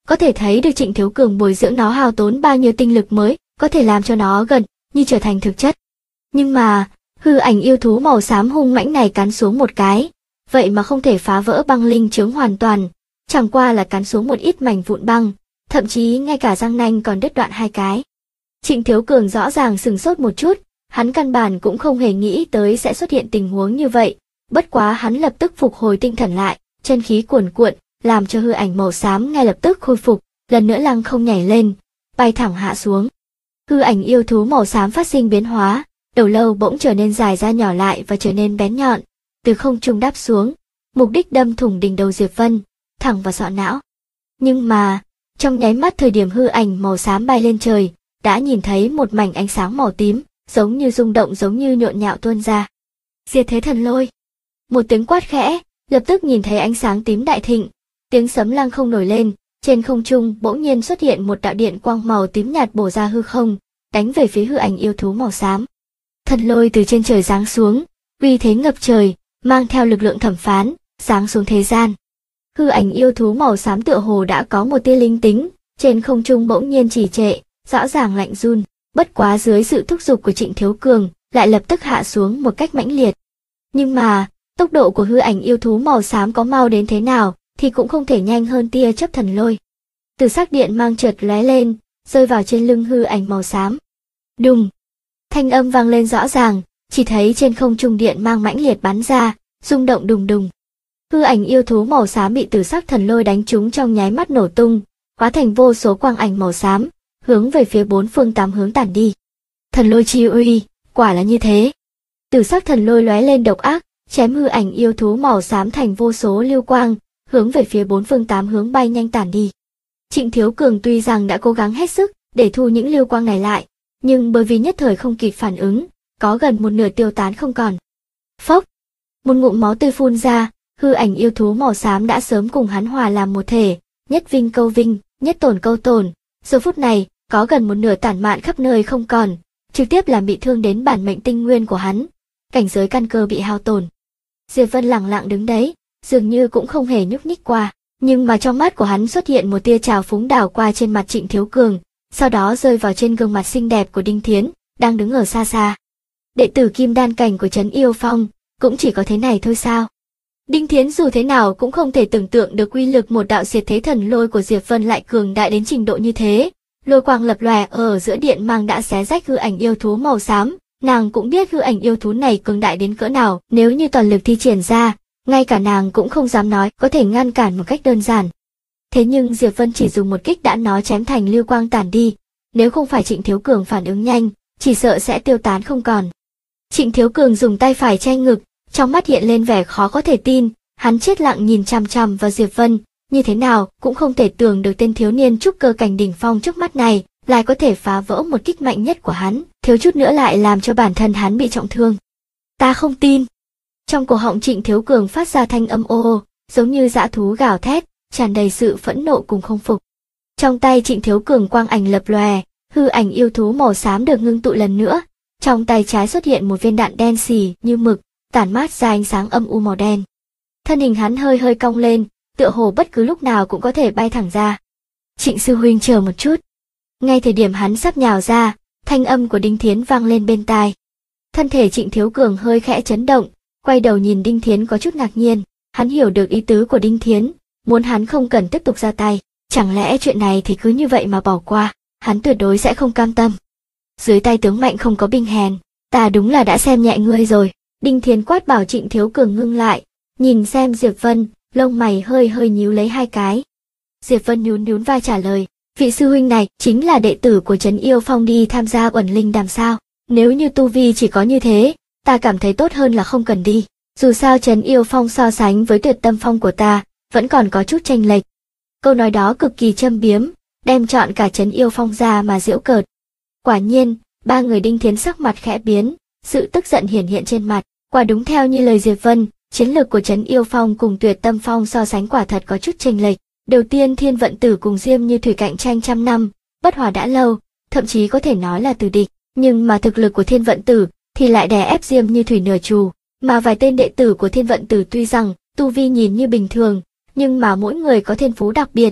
Có thể thấy được Trịnh Thiếu Cường bồi dưỡng nó hao tốn bao nhiêu tinh lực mới có thể làm cho nó gần như trở thành thực chất. Nhưng mà, hư ảnh yêu thú màu xám hung mãnh này cắn xuống một cái, vậy mà không thể phá vỡ băng linh chướng hoàn toàn, chẳng qua là cắn xuống một ít mảnh vụn băng, thậm chí ngay cả răng nanh còn đứt đoạn hai cái. Trịnh Thiếu Cường rõ ràng sửng sốt một chút, hắn căn bản cũng không hề nghĩ tới sẽ xuất hiện tình huống như vậy, bất quá hắn lập tức phục hồi tinh thần lại, chân khí cuồn cuộn, làm cho hư ảnh màu xám ngay lập tức khôi phục, lần nữa lăng không nhảy lên, bay thẳng hạ xuống. Hư ảnh yêu thú màu xám phát sinh biến hóa, đầu lâu bỗng trở nên dài ra nhỏ lại và trở nên bén nhọn, từ không trung đáp xuống, mục đích đâm thủng đỉnh đầu Diệp Vân, thẳng vào sọ não. Nhưng mà, trong nháy mắt thời điểm hư ảnh màu xám bay lên trời, đã nhìn thấy một mảnh ánh sáng màu tím, giống như rung động giống như nhộn nhạo tuôn ra. Diệt thế thần lôi. Một tiếng quát khẽ, lập tức nhìn thấy ánh sáng tím đại thịnh, tiếng sấm lăng không nổi lên, trên không trung bỗng nhiên xuất hiện một đạo điện quang màu tím nhạt bổ ra hư không, đánh về phía hư ảnh yêu thú màu xám. Thần lôi từ trên trời giáng xuống, uy thế ngập trời, mang theo lực lượng thẩm phán, giáng xuống thế gian. Hư ảnh yêu thú màu xám tựa hồ đã có một tia linh tính, trên không trung bỗng nhiên trì trệ, rõ ràng lạnh run, bất quá dưới sự thúc giục của Trịnh Thiếu Cường, lại lập tức hạ xuống một cách mãnh liệt. Nhưng mà, tốc độ của hư ảnh yêu thú màu xám có mau đến thế nào, thì cũng không thể nhanh hơn tia chớp thần lôi. Từ sắc điện mang chợt lóe lên, rơi vào trên lưng hư ảnh màu xám. Đùng! Thanh âm vang lên rõ ràng, chỉ thấy trên không trung điện mang mãnh liệt bắn ra, rung động đùng đùng. Hư ảnh yêu thú màu xám bị tử sắc thần lôi đánh trúng trong nháy mắt nổ tung, hóa thành vô số quang ảnh màu xám, hướng về phía bốn phương tám hướng tản đi. Thần lôi chi uy, quả là như thế. Tử sắc thần lôi lóe lên độc ác, chém hư ảnh yêu thú màu xám thành vô số lưu quang, hướng về phía bốn phương tám hướng bay nhanh tản đi. Trịnh Thiếu Cường tuy rằng đã cố gắng hết sức để thu những lưu quang này lại, nhưng bởi vì nhất thời không kịp phản ứng, có gần một nửa tiêu tán không còn. Phốc! Một ngụm máu tươi phun ra, hư ảnh yêu thú màu xám đã sớm cùng hắn hòa làm một thể, nhất vinh câu vinh, nhất tổn câu tổn. Giờ phút này, có gần một nửa tản mạn khắp nơi không còn, trực tiếp làm bị thương đến bản mệnh tinh nguyên của hắn, cảnh giới căn cơ bị hao tổn. Diệp Vân lẳng lặng đứng đấy, dường như cũng không hề nhúc nhích qua, nhưng mà trong mắt của hắn xuất hiện một tia trào phúng đảo qua trên mặt Trịnh Thiếu Cường, sau đó rơi vào trên gương mặt xinh đẹp của Đinh Thiến, đang đứng ở xa xa. Đệ tử kim đan cảnh của Trấn Yêu Phong, cũng chỉ có thế này thôi sao? Đinh Thiến dù thế nào cũng không thể tưởng tượng được uy lực một đạo diệt thế thần lôi của Diệp Vân lại cường đại đến trình độ như thế. Lôi quang lập lòe ở giữa điện mang đã xé rách hư ảnh yêu thú màu xám, nàng cũng biết hư ảnh yêu thú này cường đại đến cỡ nào, nếu như toàn lực thi triển ra, ngay cả nàng cũng không dám nói có thể ngăn cản một cách đơn giản. Thế nhưng Diệp Vân chỉ dùng một kích đã nó chém thành lưu quang tản đi, nếu không phải Trịnh Thiếu Cường phản ứng nhanh, chỉ sợ sẽ tiêu tán không còn. Trịnh Thiếu Cường dùng tay phải che ngực, trong mắt hiện lên vẻ khó có thể tin, hắn chết lặng nhìn chằm chằm vào Diệp Vân, như thế nào cũng không thể tưởng được tên thiếu niên trúc cơ cảnh đỉnh phong trước mắt này lại có thể phá vỡ một kích mạnh nhất của hắn, thiếu chút nữa lại làm cho bản thân hắn bị trọng thương. Ta không tin. Trong cổ họng Trịnh Thiếu Cường phát ra thanh âm ô ô, giống như dã thú gào thét, tràn đầy sự phẫn nộ cùng không phục. Trong tay Trịnh Thiếu Cường quang ảnh lập lòe, hư ảnh yêu thú màu xám được ngưng tụ lần nữa, trong tay trái xuất hiện một viên đạn đen xì như mực, tản mát ra ánh sáng âm u màu đen. Thân hình hắn hơi hơi cong lên, tựa hồ bất cứ lúc nào cũng có thể bay thẳng ra. Trịnh sư huynh chờ một chút. Ngay thời điểm hắn sắp nhào ra, thanh âm của Đinh Thiến vang lên bên tai. Thân thể Trịnh Thiếu Cường hơi khẽ chấn động, quay đầu nhìn Đinh Thiến có chút ngạc nhiên, hắn hiểu được ý tứ của Đinh Thiến, muốn hắn không cần tiếp tục ra tay, chẳng lẽ chuyện này thì cứ như vậy mà bỏ qua, hắn tuyệt đối sẽ không cam tâm. Dưới tay tướng mạnh không có binh hèn, ta đúng là đã xem nhẹ ngươi rồi. Đinh Thiến quát bảo Trịnh Thiếu Cường ngưng lại, nhìn xem Diệp Vân, lông mày hơi hơi nhíu lấy hai cái. Diệp Vân nhún nhún vai trả lời, vị sư huynh này chính là đệ tử của Trấn Yêu Phong đi tham gia uẩn linh đàm sao? Nếu như tu vi chỉ có như thế, ta cảm thấy tốt hơn là không cần đi. Dù sao Trấn Yêu Phong so sánh với Tuyệt Tâm Phong của ta, vẫn còn có chút chênh lệch. Câu nói đó cực kỳ châm biếm, đem trọn cả Trấn Yêu Phong ra mà giễu cợt. Quả nhiên, ba người Đinh Thiến sắc mặt khẽ biến, sự tức giận hiển hiện trên mặt. Quả đúng theo như lời Diệp Vân, chiến lược của Trấn Yêu Phong cùng Tuyệt Tâm Phong so sánh quả thật có chút chênh lệch. Đầu tiên Thiên Vận Tử cùng Diêm Như Thủy cạnh tranh trăm năm, bất hòa đã lâu, thậm chí có thể nói là tử địch, nhưng mà thực lực của Thiên Vận Tử thì lại đè ép Diêm Như Thủy nửa chù, mà vài tên đệ tử của Thiên Vận Tử tuy rằng tu vi nhìn như bình thường, nhưng mà mỗi người có thiên phú đặc biệt,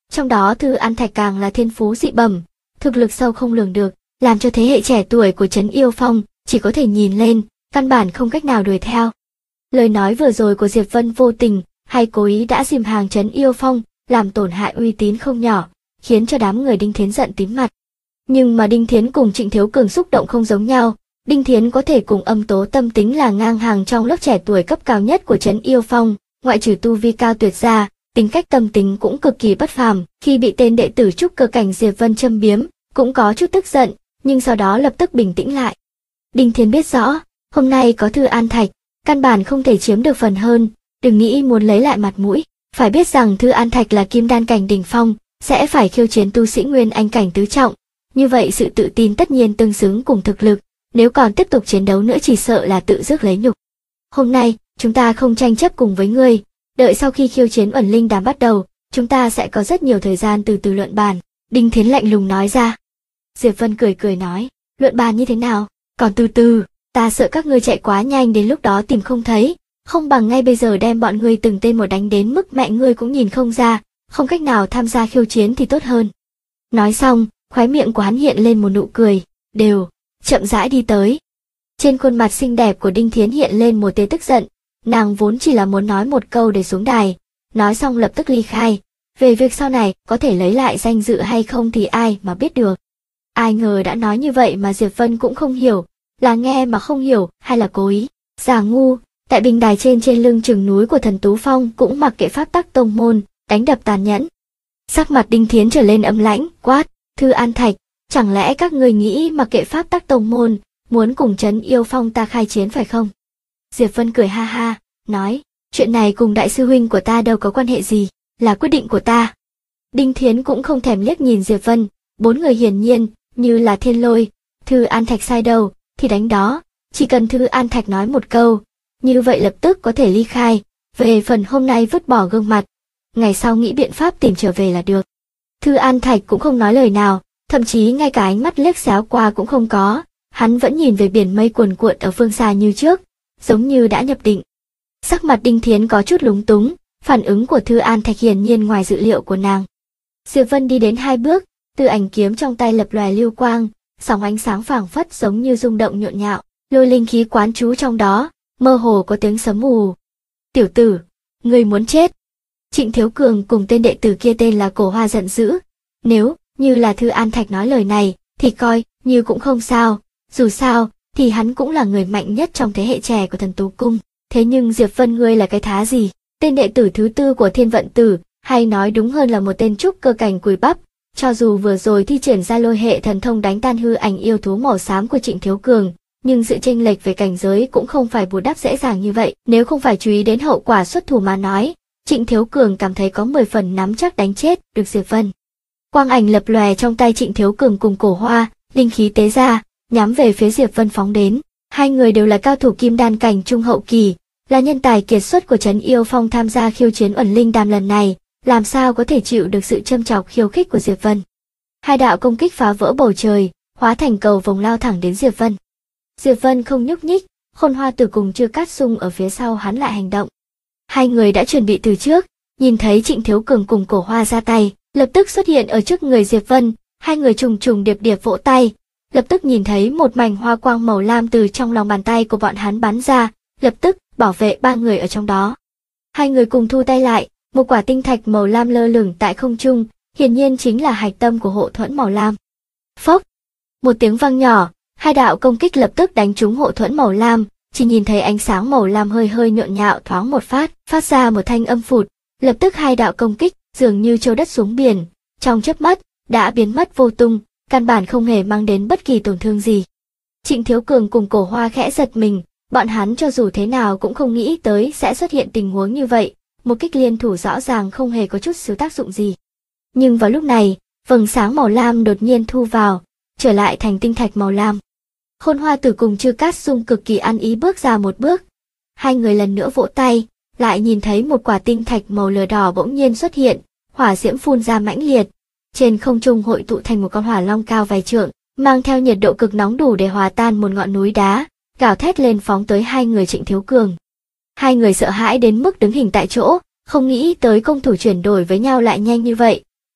Trong đó Thư An Thạch càng là thiên phú dị bẩm, thực lực sâu không lường được, làm cho thế hệ trẻ tuổi của Trấn Yêu Phong chỉ có thể nhìn lên, căn bản không cách nào đuổi theo. Lời nói vừa rồi của Diệp Vân vô tình hay cố ý đã dìm hàng Trấn Yêu Phong, làm tổn hại uy tín không nhỏ, khiến cho đám người Đinh Thiến giận tím mặt. Nhưng mà Đinh Thiến cùng Trịnh Thiếu Cường xúc động không giống nhau. Đinh Thiến có thể cùng Âm Tố Tâm tính là ngang hàng trong lớp trẻ tuổi cấp cao nhất của Trấn Yêu Phong, ngoại trừ tu vi cao tuyệt ra, tính cách tâm tính cũng cực kỳ bất phàm. Khi bị tên đệ tử trúc cơ cảnh Diệp Vân châm biếm, cũng có chút tức giận, nhưng sau đó lập tức bình tĩnh lại. Đinh Thiến biết rõ, hôm nay có Thư An Thạch, căn bản không thể chiếm được phần hơn, đừng nghĩ muốn lấy lại mặt mũi. Phải biết rằng Thư An Thạch là kim đan cảnh đỉnh phong, sẽ phải khiêu chiến tu sĩ nguyên anh cảnh tứ trọng. Như vậy sự tự tin tất nhiên tương xứng cùng thực lực, nếu còn tiếp tục chiến đấu nữa chỉ sợ là tự rước lấy nhục. Hôm nay, chúng ta không tranh chấp cùng với ngươi, đợi sau khi khiêu chiến Uẩn Linh đám bắt đầu, chúng ta sẽ có rất nhiều thời gian từ từ luận bàn. Đinh Thiến lạnh lùng nói ra. Diệp Vân cười cười nói, luận bàn như thế nào, còn từ từ, ta sợ các ngươi chạy quá nhanh đến lúc đó tìm không thấy, không bằng ngay bây giờ đem bọn ngươi từng tên một đánh đến mức mẹ ngươi cũng nhìn không ra, không cách nào tham gia khiêu chiến thì tốt hơn. Nói xong, khóe miệng của hắn hiện lên một nụ cười, đều, chậm rãi đi tới. Trên khuôn mặt xinh đẹp của Đinh Thiến hiện lên một tia tức giận, nàng vốn chỉ là muốn nói một câu để xuống đài, nói xong lập tức ly khai, về việc sau này có thể lấy lại danh dự hay không thì ai mà biết được. Ai ngờ đã nói như vậy mà Diệp Vân cũng không hiểu, là nghe mà không hiểu hay là cố ý. Giả ngu, tại bình đài trên lưng chừng núi của Thần Tú Phong cũng mặc kệ pháp tắc tông môn, đánh đập tàn nhẫn. Sắc mặt Đinh Thiến trở lên âm lãnh, quát, Thư An Thạch, chẳng lẽ các ngươi nghĩ mặc kệ pháp tắc tông môn, muốn cùng Trấn Yêu Phong ta khai chiến phải không? Diệp Vân cười ha ha, nói, chuyện này cùng đại sư huynh của ta đâu có quan hệ gì, là quyết định của ta. Đinh Thiến cũng không thèm liếc nhìn Diệp Vân, bốn người hiển nhiên, như là thiên lôi, Thư An Thạch sai đầu, thì đánh đó, chỉ cần Thư An Thạch nói một câu, như vậy lập tức có thể ly khai, về phần hôm nay vứt bỏ gương mặt, ngày sau nghĩ biện pháp tìm trở về là được. Thư An Thạch cũng không nói lời nào, thậm chí ngay cả ánh mắt liếc xéo qua cũng không có, hắn vẫn nhìn về biển mây cuồn cuộn ở phương xa như trước, giống như đã nhập định. Sắc mặt Đinh Thiến có chút lúng túng, phản ứng của Thư An Thạch hiển nhiên ngoài dự liệu của nàng. Diệp Vân đi đến hai bước, từ ảnh kiếm trong tay lập lòe lưu quang, sóng ánh sáng phảng phất giống như rung động nhộn nhạo, lôi linh khí quán trú trong đó, mơ hồ có tiếng sấm ù. Tiểu tử, ngươi muốn chết. Trịnh Thiếu Cường cùng tên đệ tử kia tên là Cổ Hoa giận dữ. Nếu như là Thư An Thạch nói lời này, thì coi như cũng không sao, dù sao thì hắn cũng là người mạnh nhất trong thế hệ trẻ của Thần Tú Cung. Thế nhưng Diệp Vân ngươi là cái thá gì? Tên đệ tử thứ tư của Thiên Vận Tử, hay nói đúng hơn là một tên trúc cơ cảnh cùi bắp, cho dù vừa rồi thi triển ra lôi hệ thần thông đánh tan hư ảnh yêu thú màu xám của Trịnh Thiếu Cường, nhưng sự chênh lệch về cảnh giới cũng không phải bù đắp dễ dàng như vậy. Nếu không phải chú ý đến hậu quả xuất thủ mà nói, Trịnh Thiếu Cường cảm thấy có 10 phần nắm chắc đánh chết được Diệp Vân. Quang ảnh lập lòe trong tay Trịnh Thiếu Cường cùng Cổ Hoa, linh khí tế ra, nhắm về phía Diệp Vân phóng đến. Hai người đều là cao thủ kim đan cảnh trung hậu kỳ, là nhân tài kiệt xuất của Trấn Yêu Phong tham gia khiêu chiến Uẩn Linh đàm lần này, làm sao có thể chịu được sự châm chọc khiêu khích của Diệp Vân. Hai đạo công kích phá vỡ bầu trời, hóa thành cầu vồng lao thẳng đến Diệp Vân. Diệp Vân không nhúc nhích, Khôn Hoa Tử cùng Chư Cát Sung ở phía sau hắn lại hành động. Hai người đã chuẩn bị từ trước, nhìn thấy Trịnh Thiếu Cường cùng Cổ Hoa ra tay, lập tức xuất hiện ở trước người Diệp Vân, hai người trùng trùng điệp điệp vỗ tay, lập tức nhìn thấy một mảnh hoa quang màu lam từ trong lòng bàn tay của bọn hắn bắn ra, lập tức bảo vệ ba người ở trong đó. Hai người cùng thu tay lại, một quả tinh thạch màu lam lơ lửng tại không trung, hiển nhiên chính là hạch tâm của hộ thuẫn màu lam. Phốc, một tiếng vang nhỏ, hai đạo công kích lập tức đánh trúng hộ thuẫn màu lam, chỉ nhìn thấy ánh sáng màu lam hơi hơi nhộn nhạo thoáng một phát ra một thanh âm phụt, lập tức hai đạo công kích dường như trâu đất xuống biển, trong chớp mắt đã biến mất vô tung, căn bản không hề mang đến bất kỳ tổn thương gì. Trịnh Thiếu Cường cùng Cổ Hoa khẽ giật mình, bọn hắn cho dù thế nào cũng không nghĩ tới sẽ xuất hiện tình huống như vậy, một kích liên thủ rõ ràng không hề có chút xíu tác dụng gì. Nhưng vào lúc này, vầng sáng màu lam đột nhiên thu vào, trở lại thành tinh thạch màu lam. Khôn Hoa Tử cùng Chư Cát Sung cực kỳ ăn ý bước ra một bước. Hai người lần nữa vỗ tay, lại nhìn thấy một quả tinh thạch màu lửa đỏ bỗng nhiên xuất hiện, hỏa diễm phun ra mãnh liệt. Trên không trung hội tụ thành một con hỏa long cao vài trượng, mang theo nhiệt độ cực nóng đủ để hòa tan một ngọn núi đá, gào thét lên phóng tới hai người Trịnh Thiếu Cường. Hai người sợ hãi đến mức đứng hình tại chỗ, không nghĩ tới công thủ chuyển đổi với nhau lại nhanh như vậy.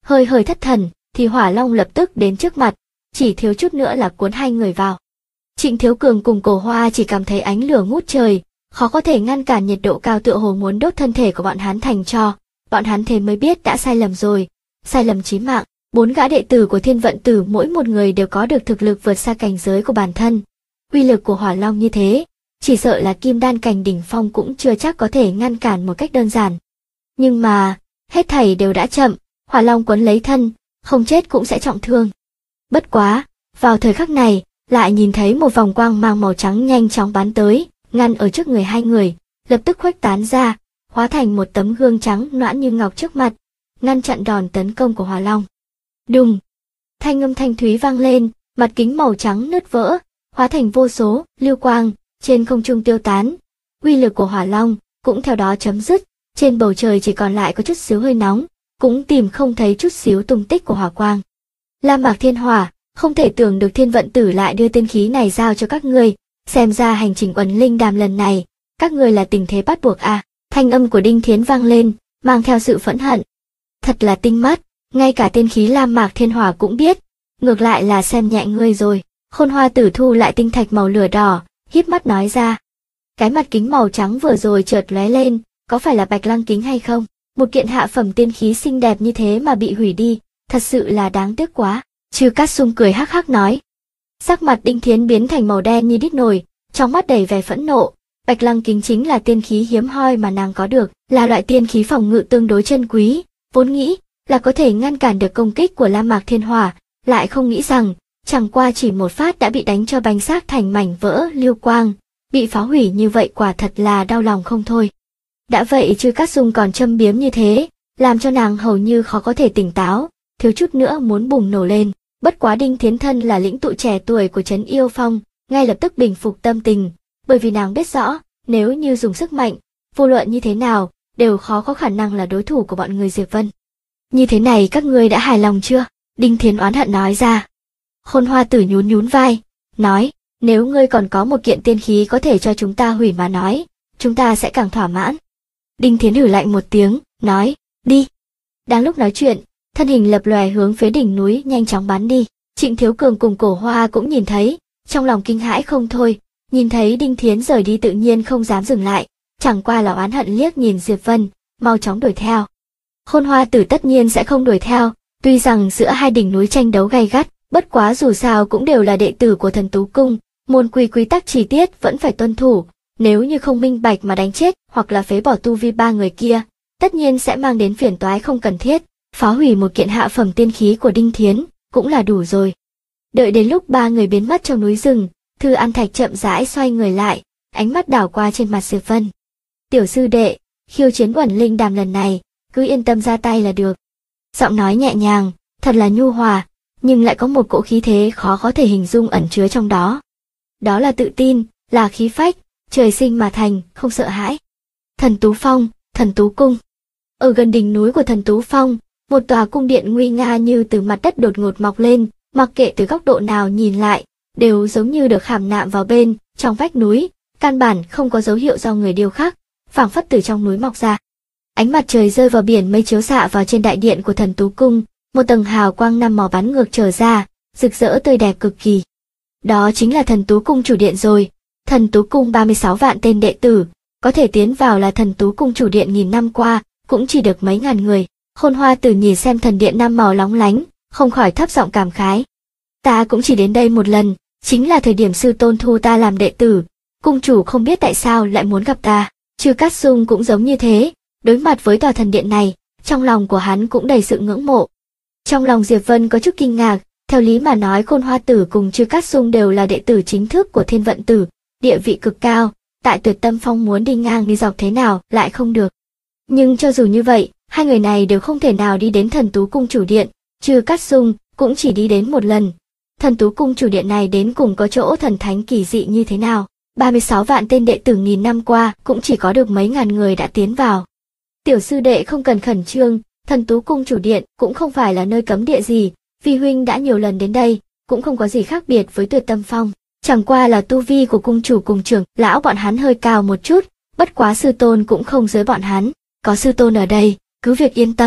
hơi hơi thất thần, thì Hỏa Long lập tức đến trước mặt, chỉ thiếu chút nữa là cuốn hai người vào. Trịnh Thiếu Cường cùng Cổ Hoa chỉ cảm thấy ánh lửa ngút trời, khó có thể ngăn cản nhiệt độ cao tựa hồ muốn đốt thân thể của bọn hắn thành tro. Bọn hắn thế mới biết đã sai lầm rồi, sai lầm chí mạng. 4 gã đệ tử của Thiên Vận Tử mỗi một người đều có được thực lực vượt xa cảnh giới của bản thân. Uy lực của Hỏa Long như thế, chỉ sợ là kim đan cảnh đỉnh phong cũng chưa chắc có thể ngăn cản một cách đơn giản. Nhưng mà, hết thảy đều đã chậm, Hỏa Long quấn lấy thân, không chết cũng sẽ trọng thương. Bất quá, vào thời khắc này, lại nhìn thấy một vòng quang mang màu trắng nhanh chóng bắn tới, ngăn ở trước người hai người, lập tức khuếch tán ra, hóa thành một tấm gương trắng nõn như ngọc trước mặt, ngăn chặn đòn tấn công của Hỏa Long. Đùng! Thanh âm thanh thúy vang lên, mặt kính màu trắng nứt vỡ, hóa thành vô số lưu quang, trên không trung tiêu tán. Uy lực của Hỏa Long cũng theo đó chấm dứt, trên bầu trời chỉ còn lại có chút xíu hơi nóng, cũng tìm không thấy chút xíu tung tích của hỏa quang. Lam Mạc Thiên Hỏa, không thể tưởng được Thiên Vận Tử lại đưa tiên khí này giao cho các ngươi, xem ra hành trình Uẩn Linh Đàm lần này, các ngươi là tình thế bắt buộc à? Thanh âm của Đinh Thiến vang lên, mang theo sự phẫn hận. Thật là tinh mắt, ngay cả tiên khí Lam Mạc Thiên Hỏa cũng biết, ngược lại là xem nhẹ ngươi rồi. Khôn Hoa Tử thu lại tinh thạch màu lửa đỏ, híp mắt nói ra. Cái mặt kính màu trắng vừa rồi chợt lóe lên, có phải là Bạch Lăng kính hay không? Một kiện hạ phẩm tiên khí xinh đẹp như thế mà bị hủy đi, thật sự là đáng tiếc quá. Chư Cát Sung cười hắc hắc nói. Sắc mặt Đinh Thiến biến thành màu đen như đít nồi, trong mắt đầy vẻ phẫn nộ. Bạch Lăng kính chính là tiên khí hiếm hoi mà nàng có được, là loại tiên khí phòng ngự tương đối chân quý, vốn nghĩ là có thể ngăn cản được công kích của Lam Mạc Thiên Hỏa, lại không nghĩ rằng chẳng qua chỉ một phát đã bị đánh cho bánh xác thành mảnh vỡ lưu quang, bị phá hủy như vậy quả thật là đau lòng không thôi. Đã vậy Chư Cát Sung còn châm biếm như thế, làm cho nàng hầu như khó có thể tỉnh táo, thiếu chút nữa muốn bùng nổ lên. Bất quá Đinh Thiến thân là lĩnh tụ trẻ tuổi của Trấn Yêu Phong, ngay lập tức bình phục tâm tình, bởi vì nàng biết rõ, nếu như dùng sức mạnh, vô luận như thế nào, đều khó có khả năng là đối thủ của bọn người Diệp Vân. Như thế này các ngươi đã hài lòng chưa? Đinh Thiến oán hận nói ra. Khôn Hoa Tử nhún nhún vai, nói, nếu ngươi còn có một kiện tiên khí có thể cho chúng ta hủy mà nói, chúng ta sẽ càng thỏa mãn. Đinh Thiến hử lạnh một tiếng, nói, đi. Đang lúc nói chuyện, thân hình lập lòe hướng phía đỉnh núi nhanh chóng bắn đi. Trịnh Thiếu Cường cùng Cổ Hoa cũng nhìn thấy, trong lòng kinh hãi không thôi, nhìn thấy Đinh Thiến rời đi tự nhiên không dám dừng lại, chẳng qua là oán hận liếc nhìn Diệp Vân, mau chóng đuổi theo. Khôn Hoa Tử tất nhiên sẽ không đuổi theo, tuy rằng giữa hai đỉnh núi tranh đấu gay gắt, bất quá dù sao cũng đều là đệ tử của Thần Tú Cung, môn quy tắc chi tiết vẫn phải tuân thủ, nếu như không minh bạch mà đánh chết hoặc là phế bỏ tu vi ba người kia, tất nhiên sẽ mang đến phiền toái không cần thiết, phá hủy một kiện hạ phẩm tiên khí của Đinh Thiến cũng là đủ rồi. Đợi đến lúc ba người biến mất trong núi rừng, Thư An Thạch chậm rãi xoay người lại, ánh mắt đảo qua trên mặt Diệp Vân. Tiểu sư đệ, khiêu chiến Uẩn Linh Đàm lần này, cứ yên tâm ra tay là được. Giọng nói nhẹ nhàng, thật là nhu hòa, nhưng lại có một cỗ khí thế khó có thể hình dung ẩn chứa trong đó. Đó là tự tin, là khí phách, trời sinh mà thành, không sợ hãi. Thần Tú Phong, Thần Tú Cung. Ở gần đỉnh núi của Thần Tú Phong, một tòa cung điện nguy nga như từ mặt đất đột ngột mọc lên, mặc kệ từ góc độ nào nhìn lại, đều giống như được khảm nạm vào bên trong vách núi, căn bản không có dấu hiệu do người điêu khắc, phảng phất từ trong núi mọc ra. Ánh mặt trời rơi vào biển mây chiếu xạ vào trên đại điện của Thần Tú Cung, một tầng hào quang năm màu bắn ngược trở ra, rực rỡ tươi đẹp cực kỳ. Đó chính là Thần Tú Cung chủ điện rồi. Thần Tú Cung 36 vạn tên đệ tử, có thể tiến vào là Thần Tú Cung chủ điện nghìn năm qua, cũng chỉ được mấy ngàn người. Khôn Hoa Tử nhìn xem thần điện năm màu lóng lánh, không khỏi thấp giọng cảm khái. Ta cũng chỉ đến đây một lần, chính là thời điểm sư tôn thu ta làm đệ tử, cung chủ không biết tại sao lại muốn gặp ta. Chư Cát Sung cũng giống như thế, đối mặt với tòa thần điện này, trong lòng của hắn cũng đầy sự ngưỡng mộ. Trong lòng Diệp Vân có chút kinh ngạc, theo lý mà nói Khôn Hoa Tử cùng Chư Cát Sung đều là đệ tử chính thức của Thiên Vận Tử, địa vị cực cao, tại Tuyệt Tâm Phong muốn đi ngang đi dọc thế nào lại không được. Nhưng cho dù như vậy, hai người này đều không thể nào đi đến Thần Tú Cung chủ điện, Chư Cát Sung cũng chỉ đi đến một lần. Thần Tú Cung chủ điện này đến cùng có chỗ thần thánh kỳ dị như thế nào? 36 vạn tên đệ tử nghìn năm qua cũng chỉ có được mấy ngàn người đã tiến vào. Tiểu sư đệ không cần khẩn trương, Thần Tú Cung chủ điện cũng không phải là nơi cấm địa gì, vi huynh đã nhiều lần đến đây, cũng không có gì khác biệt với Tuyệt Tâm Phong. Chẳng qua là tu vi của cung chủ cùng trưởng lão bọn hắn hơi cao một chút, bất quá sư tôn cũng không dưới bọn hắn, có sư tôn ở đây, cứ việc yên tâm.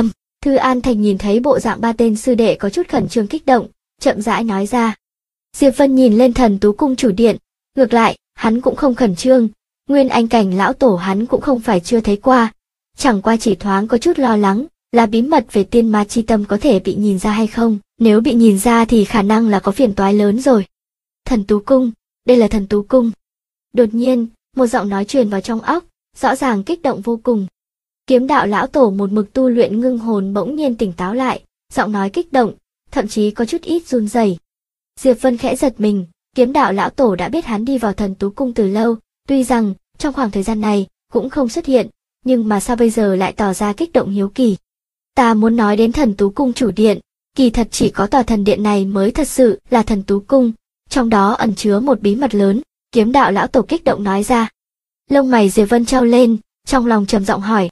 Thư An Thành nhìn thấy bộ dạng ba tên sư đệ có chút khẩn trương kích động, chậm rãi nói ra. Diệp Vân nhìn lên Thần Tú Cung chủ điện, ngược lại, hắn cũng không khẩn trương, Nguyên Anh cảnh lão tổ hắn cũng không phải chưa thấy qua, chẳng qua chỉ thoáng có chút lo lắng, là bí mật về tiên ma chi tâm có thể bị nhìn ra hay không, nếu bị nhìn ra thì khả năng là có phiền toái lớn rồi. Thần Tú Cung, đây là Thần Tú Cung. Đột nhiên, một giọng nói truyền vào trong óc, rõ ràng kích động vô cùng. Kiếm đạo lão tổ một mực tu luyện ngưng hồn bỗng nhiên tỉnh táo lại, giọng nói kích động, thậm chí có chút ít run rẩy. Diệp Vân khẽ giật mình, kiếm đạo lão tổ đã biết hắn đi vào Thần Tú Cung từ lâu, tuy rằng trong khoảng thời gian này cũng không xuất hiện, nhưng mà sao bây giờ lại tỏ ra kích động hiếu kỳ. Ta muốn nói đến Thần Tú Cung chủ điện, kỳ thật chỉ có tòa thần điện này mới thật sự là Thần Tú Cung, trong đó ẩn chứa một bí mật lớn, kiếm đạo lão tổ kích động nói ra. Lông mày Diệp Vân trao lên, trong lòng trầm giọng hỏi,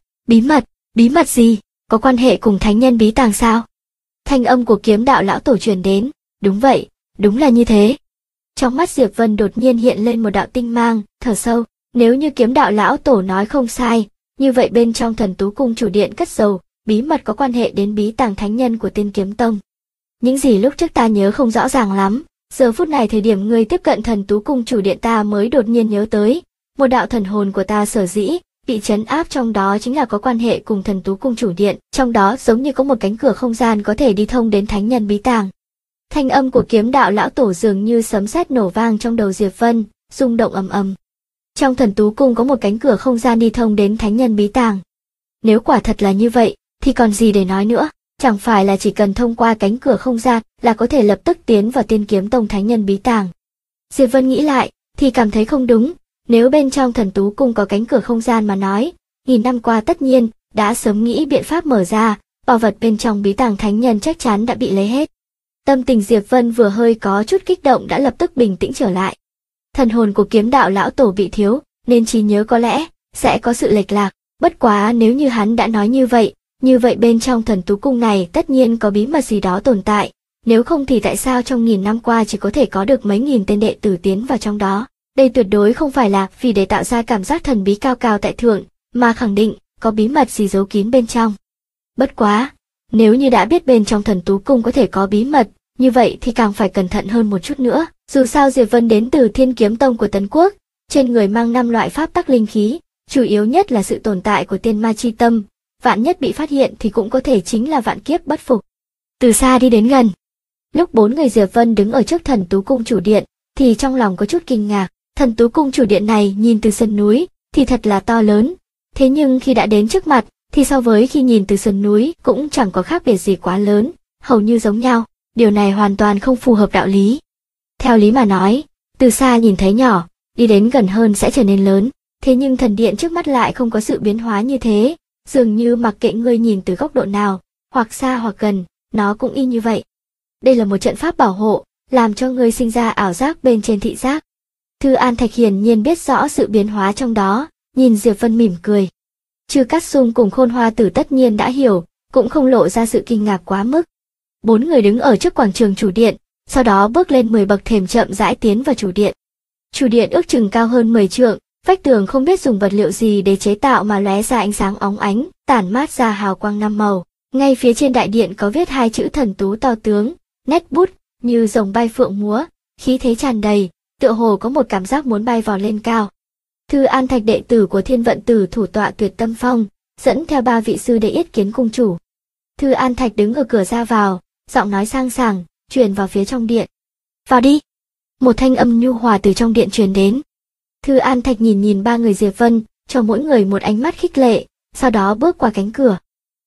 bí mật gì, có quan hệ cùng thánh nhân bí tàng sao? Thanh âm của kiếm đạo lão tổ truyền đến, đúng vậy, đúng là như thế. Trong mắt Diệp Vân đột nhiên hiện lên một đạo tinh mang, thở sâu, nếu như kiếm đạo lão tổ nói không sai, như vậy bên trong Thần Tú Cung chủ điện cất giấu bí mật có quan hệ đến bí tàng thánh nhân của Tiên Kiếm Tông. Những gì lúc trước ta nhớ không rõ ràng lắm, giờ phút này thời điểm ngươi tiếp cận Thần Tú Cung chủ điện ta mới đột nhiên nhớ tới, một đạo thần hồn của ta sở dĩ bị trấn áp trong đó chính là có quan hệ cùng Thần Tú Cung chủ điện, trong đó giống như có một cánh cửa không gian có thể đi thông đến thánh nhân bí tàng. Thanh âm của kiếm đạo lão tổ dường như sấm sét nổ vang trong đầu Diệp Vân, rung động ầm ầm. Trong Thần Tú Cung có một cánh cửa không gian đi thông đến thánh nhân bí tàng. Nếu quả thật là như vậy, thì còn gì để nói nữa, chẳng phải là chỉ cần thông qua cánh cửa không gian là có thể lập tức tiến vào Tiên Kiếm Tông thánh nhân bí tàng. Diệp Vân nghĩ lại, thì cảm thấy không đúng, nếu bên trong Thần Tú Cung có cánh cửa không gian mà nói, nghìn năm qua tất nhiên đã sớm nghĩ biện pháp mở ra, bảo vật bên trong bí tàng thánh nhân chắc chắn đã bị lấy hết. Tâm tình Diệp Vân vừa hơi có chút kích động đã lập tức bình tĩnh trở lại. Thần hồn của kiếm đạo lão tổ bị thiếu, nên trí nhớ có lẽ sẽ có sự lệch lạc, bất quá nếu như hắn đã nói như vậy bên trong Thần Tú Cung này tất nhiên có bí mật gì đó tồn tại, nếu không thì tại sao trong nghìn năm qua chỉ có thể có được mấy nghìn tên đệ tử tiến vào trong đó. Đây tuyệt đối không phải là vì để tạo ra cảm giác thần bí cao cao tại thượng, mà khẳng định có bí mật gì giấu kín bên trong. Bất quá, nếu như đã biết bên trong Thần Tú Cung có thể có bí mật, như vậy thì càng phải cẩn thận hơn một chút nữa. Dù sao Diệp Vân đến từ Thiên Kiếm Tông của Tấn Quốc, trên người mang 5 loại pháp tắc linh khí, chủ yếu nhất là sự tồn tại của tiên ma chi tâm, vạn nhất bị phát hiện thì cũng có thể chính là vạn kiếp bất phục. Từ xa đi đến gần. Lúc 4 người Diệp Vân đứng ở trước Thần Tú Cung chủ điện, thì trong lòng có chút kinh ngạc. Thần Tú Cung chủ điện này nhìn từ sườn núi thì thật là to lớn, thế nhưng khi đã đến trước mặt thì so với khi nhìn từ sườn núi cũng chẳng có khác biệt gì quá lớn, hầu như giống nhau, điều này hoàn toàn không phù hợp đạo lý. Theo lý mà nói, từ xa nhìn thấy nhỏ, đi đến gần hơn sẽ trở nên lớn, thế nhưng thần điện trước mắt lại không có sự biến hóa như thế, dường như mặc kệ ngươi nhìn từ góc độ nào, hoặc xa hoặc gần, nó cũng y như vậy. Đây là một trận pháp bảo hộ, làm cho ngươi sinh ra ảo giác bên trên thị giác. Thư An Thạch hiển nhiên biết rõ sự biến hóa trong đó, nhìn Diệp Vân mỉm cười. Chư Cát Sung cùng Khôn Hoa Tử tất nhiên đã hiểu, cũng không lộ ra sự kinh ngạc quá mức. 4 người đứng ở trước quảng trường chủ điện, sau đó bước lên 10 bậc thềm chậm rãi tiến vào chủ điện. Chủ điện ước chừng cao hơn 10 trượng, vách tường không biết dùng vật liệu gì để chế tạo mà lóe ra ánh sáng óng ánh, tản mát ra hào quang 5 màu. Ngay phía trên đại điện có viết 2 chữ Thần Tú to tướng, nét bút như rồng bay phượng múa, khí thế tràn đầy, tựa hồ có một cảm giác muốn bay vọt lên cao. Thư An Thạch đệ tử của Thiên Vận Tử thủ tọa Tuyệt Tâm Phong, dẫn theo 3 vị sư đệ yết kiến cung chủ. Thư An Thạch đứng ở cửa ra vào, giọng nói sang sảng, truyền vào phía trong điện. Vào đi. Một thanh âm nhu hòa từ trong điện truyền đến. Thư An Thạch nhìn 3 người Diệp Vân, cho mỗi người một ánh mắt khích lệ, sau đó bước qua cánh cửa.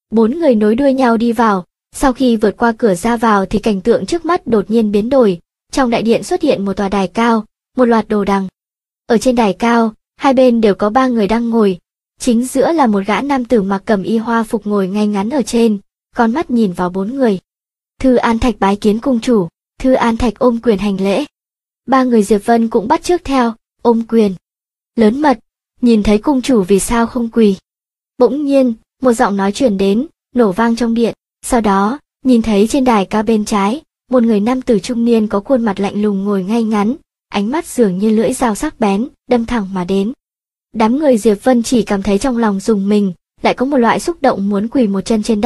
4 người nối đuôi nhau đi vào, sau khi vượt qua cửa ra vào thì cảnh tượng trước mắt đột nhiên biến đổi, trong đại điện xuất hiện một tòa đài cao, một loạt đồ đằng. Ở trên đài cao, hai bên đều có 3 người đang ngồi, chính giữa là một gã nam tử mặc cẩm y hoa phục ngồi ngay ngắn ở trên, con mắt nhìn vào 4 người. Thư An Thạch bái kiến cung chủ. Thư An Thạch ôm quyền hành lễ. 3 người Diệp Vân cũng bắt chước theo, ôm quyền. Lớn mật, nhìn thấy cung chủ vì sao không quỳ? Bỗng nhiên, một giọng nói truyền đến, nổ vang trong điện. Sau đó, nhìn thấy trên đài cao bên trái, một người nam tử trung niên có khuôn mặt lạnh lùng ngồi ngay ngắn, ánh mắt dường như lưỡi dao sắc bén, đâm thẳng mà đến. Đám người Diệp Vân chỉ cảm thấy trong lòng rùng mình, lại có một loại xúc động muốn quỳ một chân trên đất.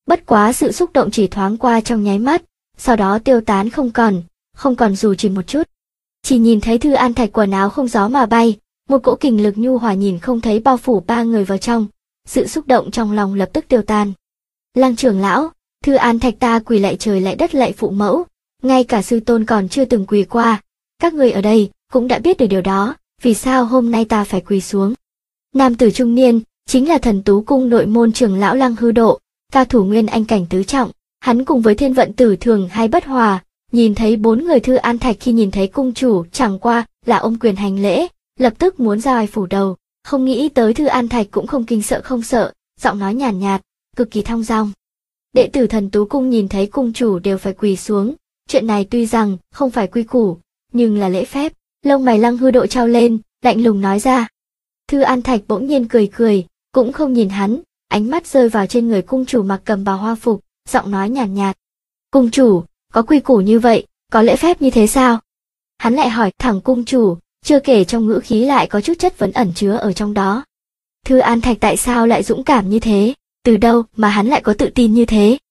Bất quá sự xúc động chỉ thoáng qua trong nháy mắt, sau đó tiêu tán không còn dù chỉ một chút. Chỉ nhìn thấy Thư An Thạch quần áo không gió mà bay, một cỗ kình lực nhu hòa nhìn không thấy bao phủ ba người vào trong, sự xúc động trong lòng lập tức tiêu tan. Lăng trưởng lão, Thư An Thạch ta quỳ lạy trời lạy đất lạy phụ mẫu, ngay cả sư tôn còn chưa từng quỳ qua, các người ở đây cũng đã biết được điều đó, vì sao hôm nay ta phải quỳ xuống. Nam tử trung niên, chính là Thần Tú Cung nội môn trưởng lão Lăng Hư Độ, cao thủ nguyên anh cảnh tứ trọng, hắn cùng với Thiên Vận Tử thường hay bất hòa, nhìn thấy bốn người Thư An Thạch khi nhìn thấy cung chủ chẳng qua là ôm quyền hành lễ, lập tức muốn ra oai phủ đầu, không nghĩ tới Thư An Thạch cũng không kinh sợ không sợ, giọng nói nhàn nhạt, cực kỳ thong dong. Đệ tử Thần Tú Cung nhìn thấy cung chủ đều phải quỳ xuống, chuyện này tuy rằng không phải quy củ, nhưng là lễ phép. Lông mày Lăng Hư Độ trao lên, lạnh lùng nói ra. Thư An Thạch bỗng nhiên cười, cũng không nhìn hắn, ánh mắt rơi vào trên người cung chủ mặc cầm bào hoa phục, giọng nói nhàn nhạt. Cung chủ, có quy củ như vậy, có lễ phép như thế sao? Hắn lại hỏi thẳng cung chủ, chưa kể trong ngữ khí lại có chút chất vấn ẩn chứa ở trong đó. Thư An Thạch tại sao lại dũng cảm như thế? Từ đâu mà hắn lại có tự tin như thế?